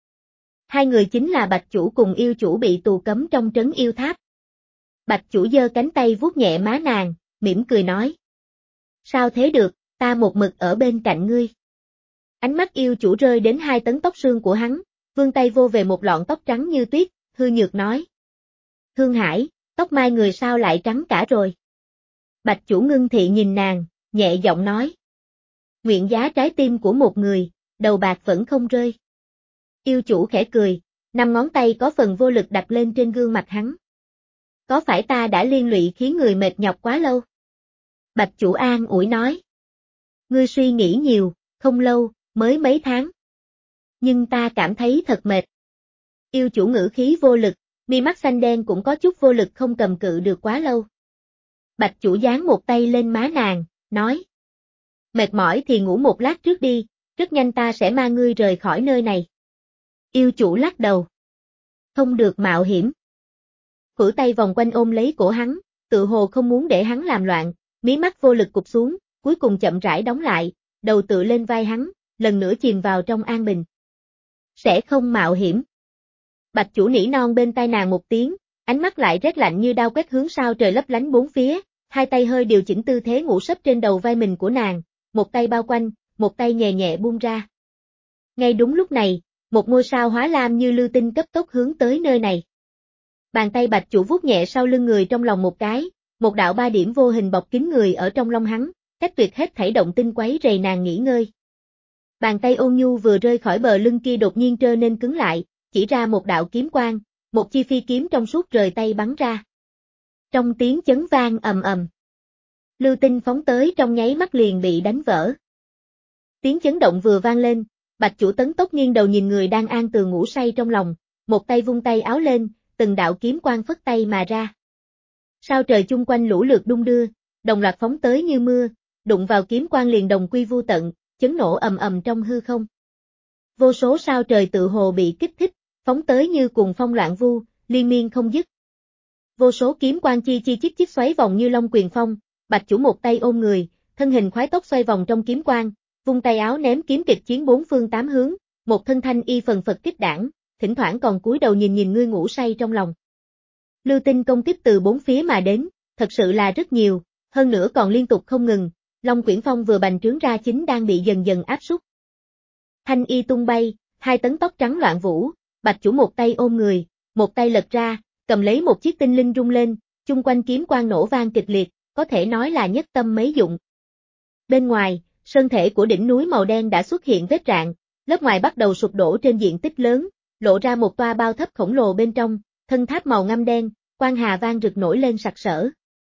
Speaker 1: Hai người chính là Bạch Chủ cùng yêu chủ bị tù cấm trong Trấn Yêu Tháp. Bạch Chủ giơ cánh tay vuốt nhẹ má nàng, mỉm cười nói. Sao thế được, ta một mực ở bên cạnh ngươi. Ánh mắt yêu chủ rơi đến hai tấn tóc xương của hắn, vươn tay vô về một lọn tóc trắng như tuyết, hư nhược nói. Thương Hải, tóc mai người sao lại trắng cả rồi. Bạch Chủ ngưng thị nhìn nàng, nhẹ giọng nói. Nguyện giá trái tim của một người, đầu bạc vẫn không rơi. Yêu chủ khẽ cười, năm ngón tay có phần vô lực đặt lên trên gương mặt hắn. Có phải ta đã liên lụy khiến người mệt nhọc quá lâu? Bạch Chủ an ủi nói. Ngươi suy nghĩ nhiều, không lâu, mới mấy tháng. Nhưng ta cảm thấy thật mệt. Yêu chủ ngữ khí vô lực, mi mắt xanh đen cũng có chút vô lực không cầm cự được quá lâu. Bạch Chủ dán một tay lên má nàng, nói. Mệt mỏi thì ngủ một lát trước đi, rất nhanh ta sẽ mang ngươi rời khỏi nơi này. Yêu chủ lắc đầu. Không được mạo hiểm. Khuỷu tay vòng quanh ôm lấy cổ hắn, tự hồ không muốn để hắn làm loạn, mí mắt vô lực cụp xuống, cuối cùng chậm rãi đóng lại, đầu tựa lên vai hắn, lần nữa chìm vào trong an bình. Sẽ không mạo hiểm. Bạch Chủ nỉ non bên tai nàng một tiếng, ánh mắt lại rét lạnh như đao quét hướng sao trời lấp lánh bốn phía, hai tay hơi điều chỉnh tư thế ngủ sấp trên đầu vai mình của nàng, một tay bao quanh, một tay nhẹ nhẹ buông ra. Ngay đúng lúc này, một ngôi sao hóa lam như lưu tinh cấp tốc hướng tới nơi này. Bàn tay Bạch Chủ vuốt nhẹ sau lưng người trong lòng một cái, một đạo ba điểm vô hình bọc kín người ở trong lông hắn, cách tuyệt hết thảy động tinh quấy rầy nàng nghỉ ngơi. Bàn tay ôn nhu vừa rơi khỏi bờ lưng kia đột nhiên trơ nên cứng lại, chỉ ra một đạo kiếm quang, một chi phi kiếm trong suốt rời tay bắn ra. Trong tiếng chấn vang ầm ầm, lưu tinh phóng tới trong nháy mắt liền bị đánh vỡ. Tiếng chấn động vừa vang lên, Bạch Chủ tấn tốc nghiêng đầu nhìn người đang an tường ngủ say trong lòng, một tay vung tay áo lên, từng đạo kiếm quang phất tay mà ra. Sao trời chung quanh lũ lượt đung đưa, đồng loạt phóng tới như mưa, đụng vào kiếm quang liền đồng quy vu tận, chấn nổ ầm ầm trong hư không. Vô số sao trời tự hồ bị kích thích, phóng tới như cùng phong loạn vu, liên miên không dứt. Vô số kiếm quang chi chi chít chít xoáy vòng như long quyền phong, Bạch Chủ một tay ôm người, thân hình khoái tốc xoay vòng trong kiếm quang, vung tay áo ném kiếm kịch chiến bốn phương tám hướng, một thân thanh y phần phật kích đảng, thỉnh thoảng còn cúi đầu nhìn nhìn ngươi ngủ say trong lòng. Lưu tinh công kích từ bốn phía mà đến, thật sự là rất nhiều, hơn nữa còn liên tục không ngừng, Long Quyển Phong vừa bành trướng ra chính đang bị dần dần áp súc. Thanh y tung bay, hai tấn tóc trắng loạn vũ, Bạch Chủ một tay ôm người, một tay lật ra, cầm lấy một chiếc tinh linh rung lên, chung quanh kiếm quang nổ vang kịch liệt, có thể nói là nhất tâm mấy dụng. Bên ngoài, sơn thể của đỉnh núi màu đen đã xuất hiện vết rạn, lớp ngoài bắt đầu sụp đổ trên diện tích lớn, lộ ra một toa bao thấp khổng lồ bên trong, thân tháp màu ngăm đen, quang hà vang rực nổi lên sặc sỡ.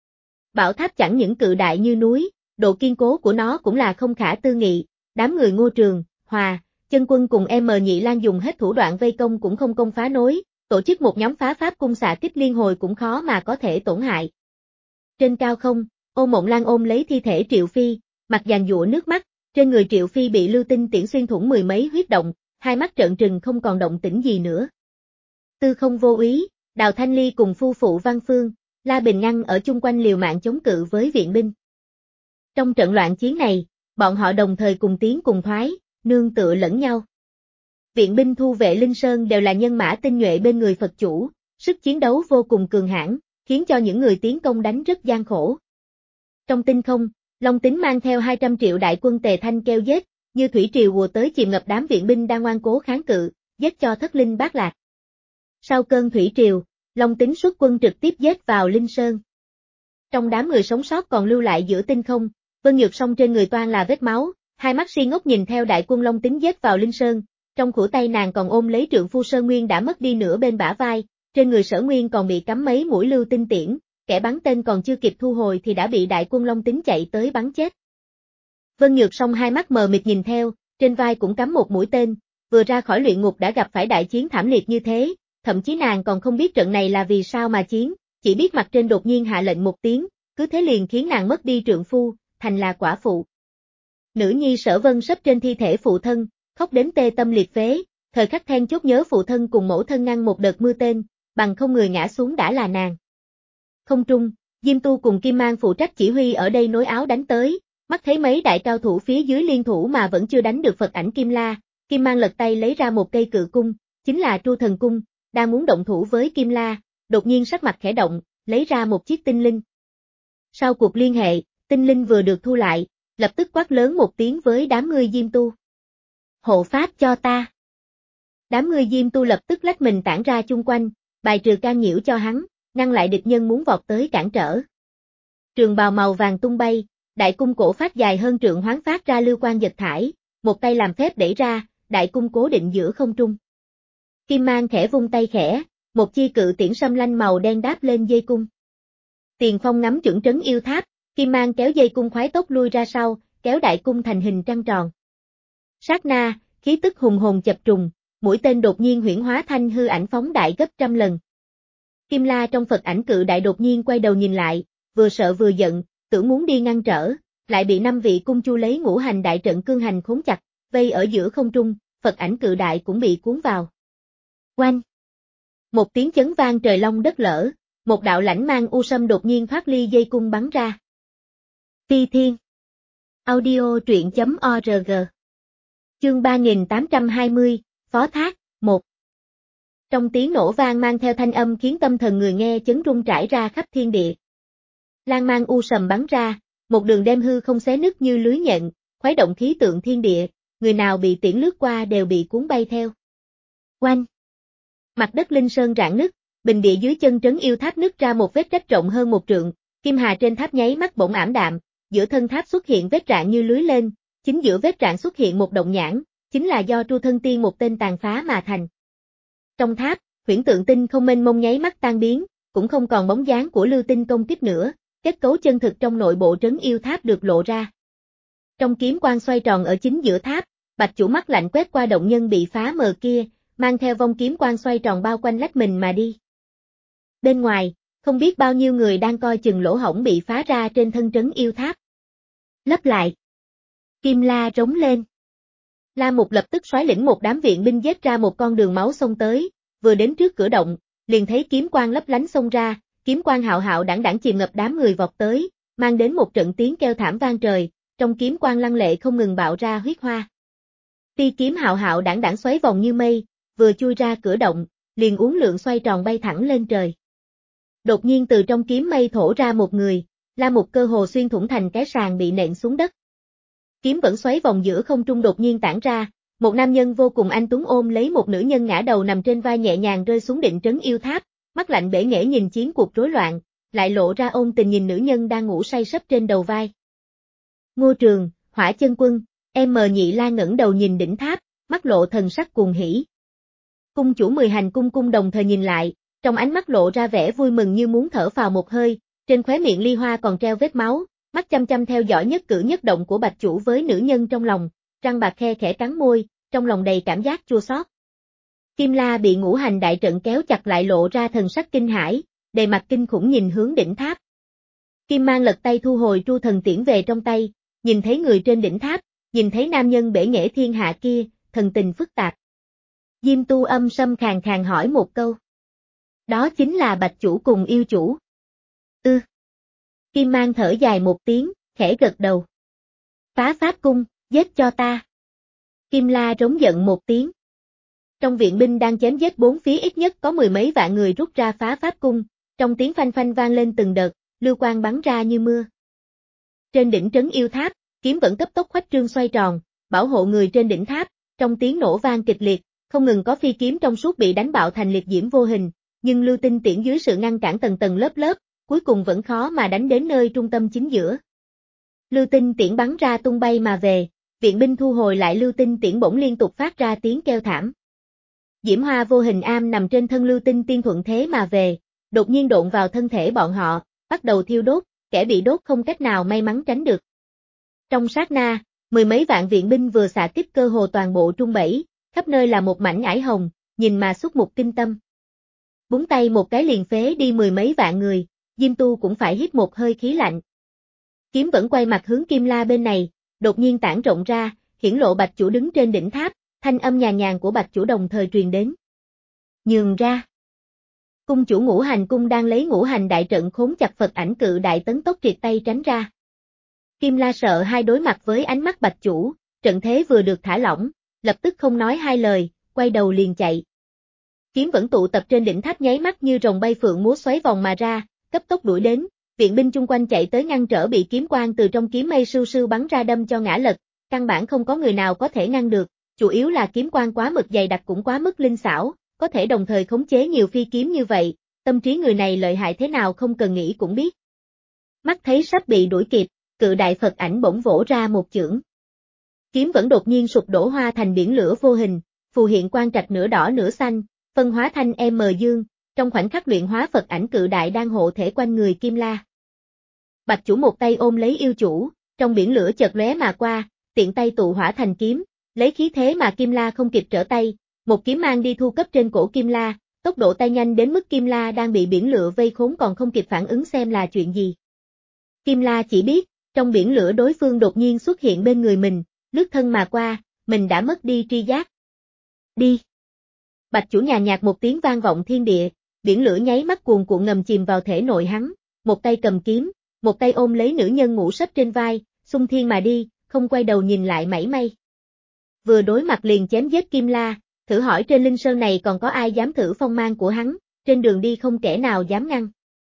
Speaker 1: Bảo tháp chẳng những cự đại như núi, độ kiên cố của nó cũng là không khả tư nghị, đám người Ngô Trường, Hòa, Chân Quân cùng em Nhị Lan dùng hết thủ đoạn vây công cũng không công phá nối, tổ chức một nhóm phá pháp cung xạ kích liên hồi cũng khó mà có thể tổn hại. Trên cao không, Ô Mộng Lan ôm lấy thi thể Triệu Phi, mặt giàn giụa nước mắt, trên người Triệu Phi bị lưu tinh tiễn xuyên thủng mười mấy huyết động, hai mắt trợn trừng không còn động tĩnh gì nữa. Tư Không Vô Úy, Đào Thanh Ly cùng phu phụ Văn Phương, La Bình ngăn ở chung quanh liều mạng chống cự với viện binh. Trong trận loạn chiến này, bọn họ đồng thời cùng tiến cùng thoái, nương tựa lẫn nhau. Viện binh thu vệ Linh Sơn đều là nhân mã tinh nhuệ bên người Phật chủ, sức chiến đấu vô cùng cường hãn, khiến cho những người tiến công đánh rất gian khổ. Trong tinh không, Long Tính mang theo hai trăm triệu đại quân Tề Thanh kêu giết, như thủy triều ùa tới chìm ngập đám viện binh đang ngoan cố kháng cự, giết cho thất linh bát lạc. Sau cơn thủy triều, Long Tính xuất quân trực tiếp giết vào Linh Sơn. Trong đám người sống sót còn lưu lại giữa tinh không, Vân Nhược Song trên người toan là vết máu, hai mắt si ngốc nhìn theo đại quân Long Tính giết vào Linh Sơn, trong khuỷu tay nàng còn ôm lấy trượng phu Sơn Nguyên đã mất đi nửa bên bả vai, trên người Sở Nguyên còn bị cắm mấy mũi lưu tinh tiễn, kẻ bắn tên còn chưa kịp thu hồi thì đã bị đại quân Long Tính chạy tới bắn chết. Vân Nhược Song hai mắt mờ mịt nhìn theo, trên vai cũng cắm một mũi tên, vừa ra khỏi luyện ngục đã gặp phải đại chiến thảm liệt như thế, thậm chí nàng còn không biết trận này là vì sao mà chiến, chỉ biết mặt trên đột nhiên hạ lệnh một tiếng, cứ thế liền khiến nàng mất đi trượng phu, thành là quả phụ. Nữ nhi Sở Vân sấp trên thi thể phụ thân, khóc đến tê tâm liệt phế, thời khắc then chốt nhớ phụ thân cùng mẫu thân ngăn một đợt mưa tên, bằng không người ngã xuống đã là nàng. Không trung, Diêm Tu cùng Kim Mang phụ trách chỉ huy ở đây nối áo đánh tới, mắt thấy mấy đại cao thủ phía dưới liên thủ mà vẫn chưa đánh được Phật ảnh Kim La, Kim Mang lật tay lấy ra một cây cự cung, chính là Tru Thần Cung, đang muốn động thủ với Kim La, đột nhiên sắc mặt khẽ động, lấy ra một chiếc tinh linh. Sau cuộc liên hệ, tinh linh vừa được thu lại, lập tức quát lớn một tiếng với đám người Diêm Tu. Hộ pháp cho ta. Đám người Diêm Tu lập tức lách mình tản ra chung quanh, bài trừ can nhiễu cho hắn, ngăn lại địch nhân muốn vọt tới cản trở. Trường bào màu vàng tung bay, đại cung cổ phát dài hơn trượng hoáng phát ra lưu quang giật thải, một tay làm phép đẩy ra, đại cung cố định giữa không trung. Kim Mang khẽ vung tay khẽ, một chi cự tiễn sâm lanh màu đen đáp lên dây cung. Tiền Phong ngắm chuẩn trấn yêu tháp, Kim Mang kéo dây cung khoái tốc lui ra sau, kéo đại cung thành hình trăng tròn. Sát na, khí tức hùng hồn chập trùng, mũi tên đột nhiên huyễn hóa thanh hư ảnh phóng đại gấp trăm lần. Kim La trong Phật ảnh cự đại đột nhiên quay đầu nhìn lại, vừa sợ vừa giận, tưởng muốn đi ngăn trở, lại bị năm vị cung chu lấy ngũ hành đại trận cương hành khốn chặt, vây ở giữa không trung, Phật ảnh cự đại cũng bị cuốn vào. Oanh! Một tiếng chấn vang trời long đất lở, một đạo lãnh mang u sâm đột nhiên thoát ly dây cung bắn ra. Phi Thiên Audio truyện chấm org Chương ba nghìn tám trăm hai mươi, Phó Thác, một. Trong tiếng nổ vang mang theo thanh âm khiến tâm thần người nghe chấn rung trải ra khắp thiên địa. Lan mang u sầm bắn ra, một đường đem hư không xé nứt như lưới nhện, khuấy động khí tượng thiên địa, người nào bị tiễn lướt qua đều bị cuốn bay theo. Oanh! Mặt đất linh sơn rạn nứt, bình địa dưới chân trấn yêu tháp nứt ra một vết rách rộng hơn một trượng, kim hà trên tháp nháy mắt bỗng ảm đạm, giữa thân tháp xuất hiện vết rạn như lưới lên, chính giữa vết rạn xuất hiện một động nhãn, chính là do Tru Thân Tiên một tên tàn phá mà thành. Trong tháp, huyễn tượng tinh không mênh mông nháy mắt tan biến, cũng không còn bóng dáng của lưu tinh công kích nữa, kết cấu chân thực trong nội bộ trấn yêu tháp được lộ ra. Trong kiếm quang xoay tròn ở chính giữa tháp, Bạch Chủ mắt lạnh quét qua động nhân bị phá mờ kia, mang theo vong kiếm quang xoay tròn bao quanh lách mình mà đi. Bên ngoài, không biết bao nhiêu người đang coi chừng lỗ hổng bị phá ra trên thân trấn yêu tháp. Lấp lại. Kim La rống lên. La Mục lập tức soái lĩnh một đám viện binh giết ra một con đường máu xông tới, vừa đến trước cửa động, liền thấy kiếm quang lấp lánh xông ra, kiếm quang hạo hạo đãng đãng chìm ngập đám người vọt tới, mang đến một trận tiếng kêu thảm vang trời, trong kiếm quang lăng lệ không ngừng bạo ra huyết hoa. Phi kiếm hạo hạo đãng đãng xoáy vòng như mây, vừa chui ra cửa động, liền uốn lượn xoay tròn bay thẳng lên trời. Đột nhiên từ trong kiếm mây thổ ra một người, La Mục cơ hồ xuyên thủng thành cái sàn bị nện xuống đất. Kiếm vẫn xoáy vòng giữa không trung đột nhiên tản ra, một nam nhân vô cùng anh tuấn ôm lấy một nữ nhân ngã đầu nằm trên vai nhẹ nhàng rơi xuống định trấn yêu tháp, mắt lạnh bể nghễ nhìn chiến cuộc rối loạn, lại lộ ra ôn tình nhìn nữ nhân đang ngủ say sấp trên đầu vai. Ngô Trường, Hỏa Chân Quân, em mờ Nhị La ngẩng đầu nhìn đỉnh tháp, mắt lộ thần sắc cuồng hỉ. Cung chủ mười hành cung cung đồng thời nhìn lại, trong ánh mắt lộ ra vẻ vui mừng như muốn thở phào một hơi, trên khóe miệng Ly Hoa còn treo vết máu, mắt chăm chăm theo dõi nhất cử nhất động của Bạch Chủ với nữ nhân trong lòng, răng bạc khe khẽ cắn môi, trong lòng đầy cảm giác chua xót. Kim La bị ngũ hành đại trận kéo chặt lại lộ ra thần sắc kinh hãi, đầy mặt kinh khủng nhìn hướng đỉnh tháp. Kim Mang lật tay thu hồi Tru Thần Tiễn về trong tay, nhìn thấy người trên đỉnh tháp, nhìn thấy nam nhân bể nghệ thiên hạ kia, thần tình phức tạp. Diêm Tu âm sâm khàn khàn hỏi một câu. Đó chính là Bạch Chủ cùng yêu chủ. Ư. Ừ. Kim Mang thở dài một tiếng, khẽ gật đầu. Phá pháp cung, giết cho ta. Kim La rống giận một tiếng. Trong viện binh đang chém giết bốn phía ít nhất có mười mấy vạn người rút ra phá pháp cung, trong tiếng phanh phanh vang lên từng đợt, lưu quang bắn ra như mưa. Trên đỉnh trấn yêu tháp, kiếm vẫn cấp tốc khoách trương xoay tròn, bảo hộ người trên đỉnh tháp, trong tiếng nổ vang kịch liệt, không ngừng có phi kiếm trong suốt bị đánh bạo thành liệt diễm vô hình, nhưng lưu tinh tiễn dưới sự ngăn cản tầng tầng lớp lớp, cuối cùng vẫn khó mà đánh đến nơi trung tâm chính giữa. Lưu tinh tiễn bắn ra tung bay mà về, viện binh thu hồi lại lưu tinh tiễn bỗng liên tục phát ra tiếng kêu thảm. Diễm hoa vô hình am nằm trên thân lưu tinh tiên thuận thế mà về, đột nhiên độn vào thân thể bọn họ, bắt đầu thiêu đốt, kẻ bị đốt không cách nào may mắn tránh được. Trong sát na, mười mấy vạn viện binh vừa xạ kích cơ hồ toàn bộ trung bẫy, khắp nơi là một mảnh ải hồng, nhìn mà xuất mục kinh tâm. Búng tay một cái liền phế đi mười mấy vạn người, Diêm Tu cũng phải hít một hơi khí lạnh. Kiếm vẫn quay mặt hướng Kim La bên này, đột nhiên tản rộng ra, hiển lộ Bạch Chủ đứng trên đỉnh tháp, thanh âm nhàn nhàn của Bạch Chủ đồng thời truyền đến. Nhường ra. Cung chủ ngũ hành cung đang lấy ngũ hành đại trận khốn chặt Phật ảnh cự đại tấn tốc triệt tay tránh ra. Kim La sợ hai đối mặt với ánh mắt Bạch Chủ, trận thế vừa được thả lỏng, lập tức không nói hai lời, quay đầu liền chạy. Kiếm vẫn tụ tập trên đỉnh tháp nháy mắt như rồng bay phượng múa xoáy vòng mà ra, cấp tốc đuổi đến, viện binh chung quanh chạy tới ngăn trở bị kiếm quang từ trong kiếm mây sưu sưu bắn ra đâm cho ngã lật, căn bản không có người nào có thể ngăn được, chủ yếu là kiếm quang quá mực dày đặc cũng quá mức linh xảo, có thể đồng thời khống chế nhiều phi kiếm như vậy, tâm trí người này lợi hại thế nào không cần nghĩ cũng biết. Mắt thấy sắp bị đuổi kịp, cự đại Phật ảnh bỗng vỗ ra một chưởng. Kiếm vẫn đột nhiên sụp đổ hoa thành biển lửa vô hình, phù hiện quang trạch nửa đỏ nửa xanh, phân hóa thanh M dương, trong khoảnh khắc luyện hóa Phật ảnh cự đại đang hộ thể quanh người Kim La. Bạch Chủ một tay ôm lấy yêu chủ, trong biển lửa chợt lóe mà qua, tiện tay tụ hỏa thành kiếm, lấy khí thế mà Kim La không kịp trở tay, một kiếm mang đi thu cấp trên cổ Kim La, tốc độ tay nhanh đến mức Kim La đang bị biển lửa vây khốn còn không kịp phản ứng xem là chuyện gì. Kim La chỉ biết, trong biển lửa đối phương đột nhiên xuất hiện bên người mình, lướt thân mà qua, mình đã mất đi tri giác. Đi! Bạch Chủ nhàn nhạt một tiếng vang vọng thiên địa, biển lửa nháy mắt cuồn cuộn ngầm chìm vào thể nội hắn, một tay cầm kiếm, một tay ôm lấy nữ nhân ngủ sấp trên vai, xung thiên mà đi, không quay đầu nhìn lại mảy may. Vừa đối mặt liền chém giết Kim La, thử hỏi trên linh sơn này còn có ai dám thử phong mang của hắn, trên đường đi không kẻ nào dám ngăn.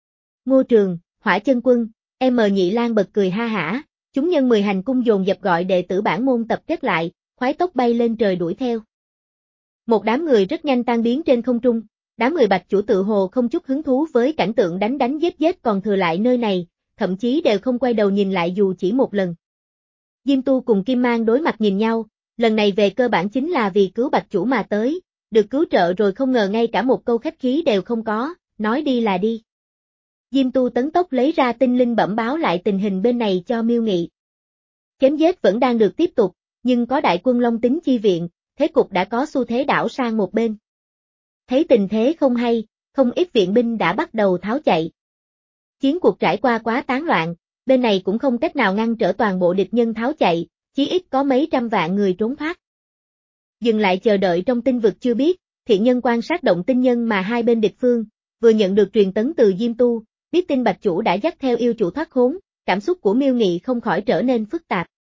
Speaker 1: Ngô Trường, Hỏa Chân Quân, em Nhị Lang bật cười ha hả, chúng nhân mười hành cung dồn dập gọi đệ tử bản môn tập kết lại, khoái tốc bay lên trời đuổi theo. Một đám người rất nhanh tan biến trên không trung, đám người Bạch Chủ tự hồ không chút hứng thú với cảnh tượng đánh đánh giết giết còn thừa lại nơi này, thậm chí đều không quay đầu nhìn lại dù chỉ một lần. Diêm Tu cùng Kim Mang đối mặt nhìn nhau, lần này về cơ bản chính là vì cứu Bạch Chủ mà tới, được cứu trợ rồi không ngờ ngay cả một câu khách khí đều không có, nói đi là đi. Diêm Tu tấn tốc lấy ra tinh linh bẩm báo lại tình hình bên này cho Miêu Nghị. Chém giết vẫn đang được tiếp tục, nhưng có đại quân Long Tính chi viện, thế cục đã có xu thế đảo sang một bên. Thấy tình thế không hay, không ít viện binh đã bắt đầu tháo chạy. Chiến cuộc trải qua quá tán loạn, bên này cũng không cách nào ngăn trở toàn bộ địch nhân tháo chạy, chí ít có mấy trăm vạn người trốn thoát. Dừng lại chờ đợi trong tinh vực chưa biết, thiện nhân quan sát động tinh nhân mà hai bên địch phương, vừa nhận được truyền tấn từ Diêm Tu, biết tin Bạch Chủ đã dắt theo yêu chủ thoát khốn, cảm xúc của Miêu Nghị không khỏi trở nên phức tạp.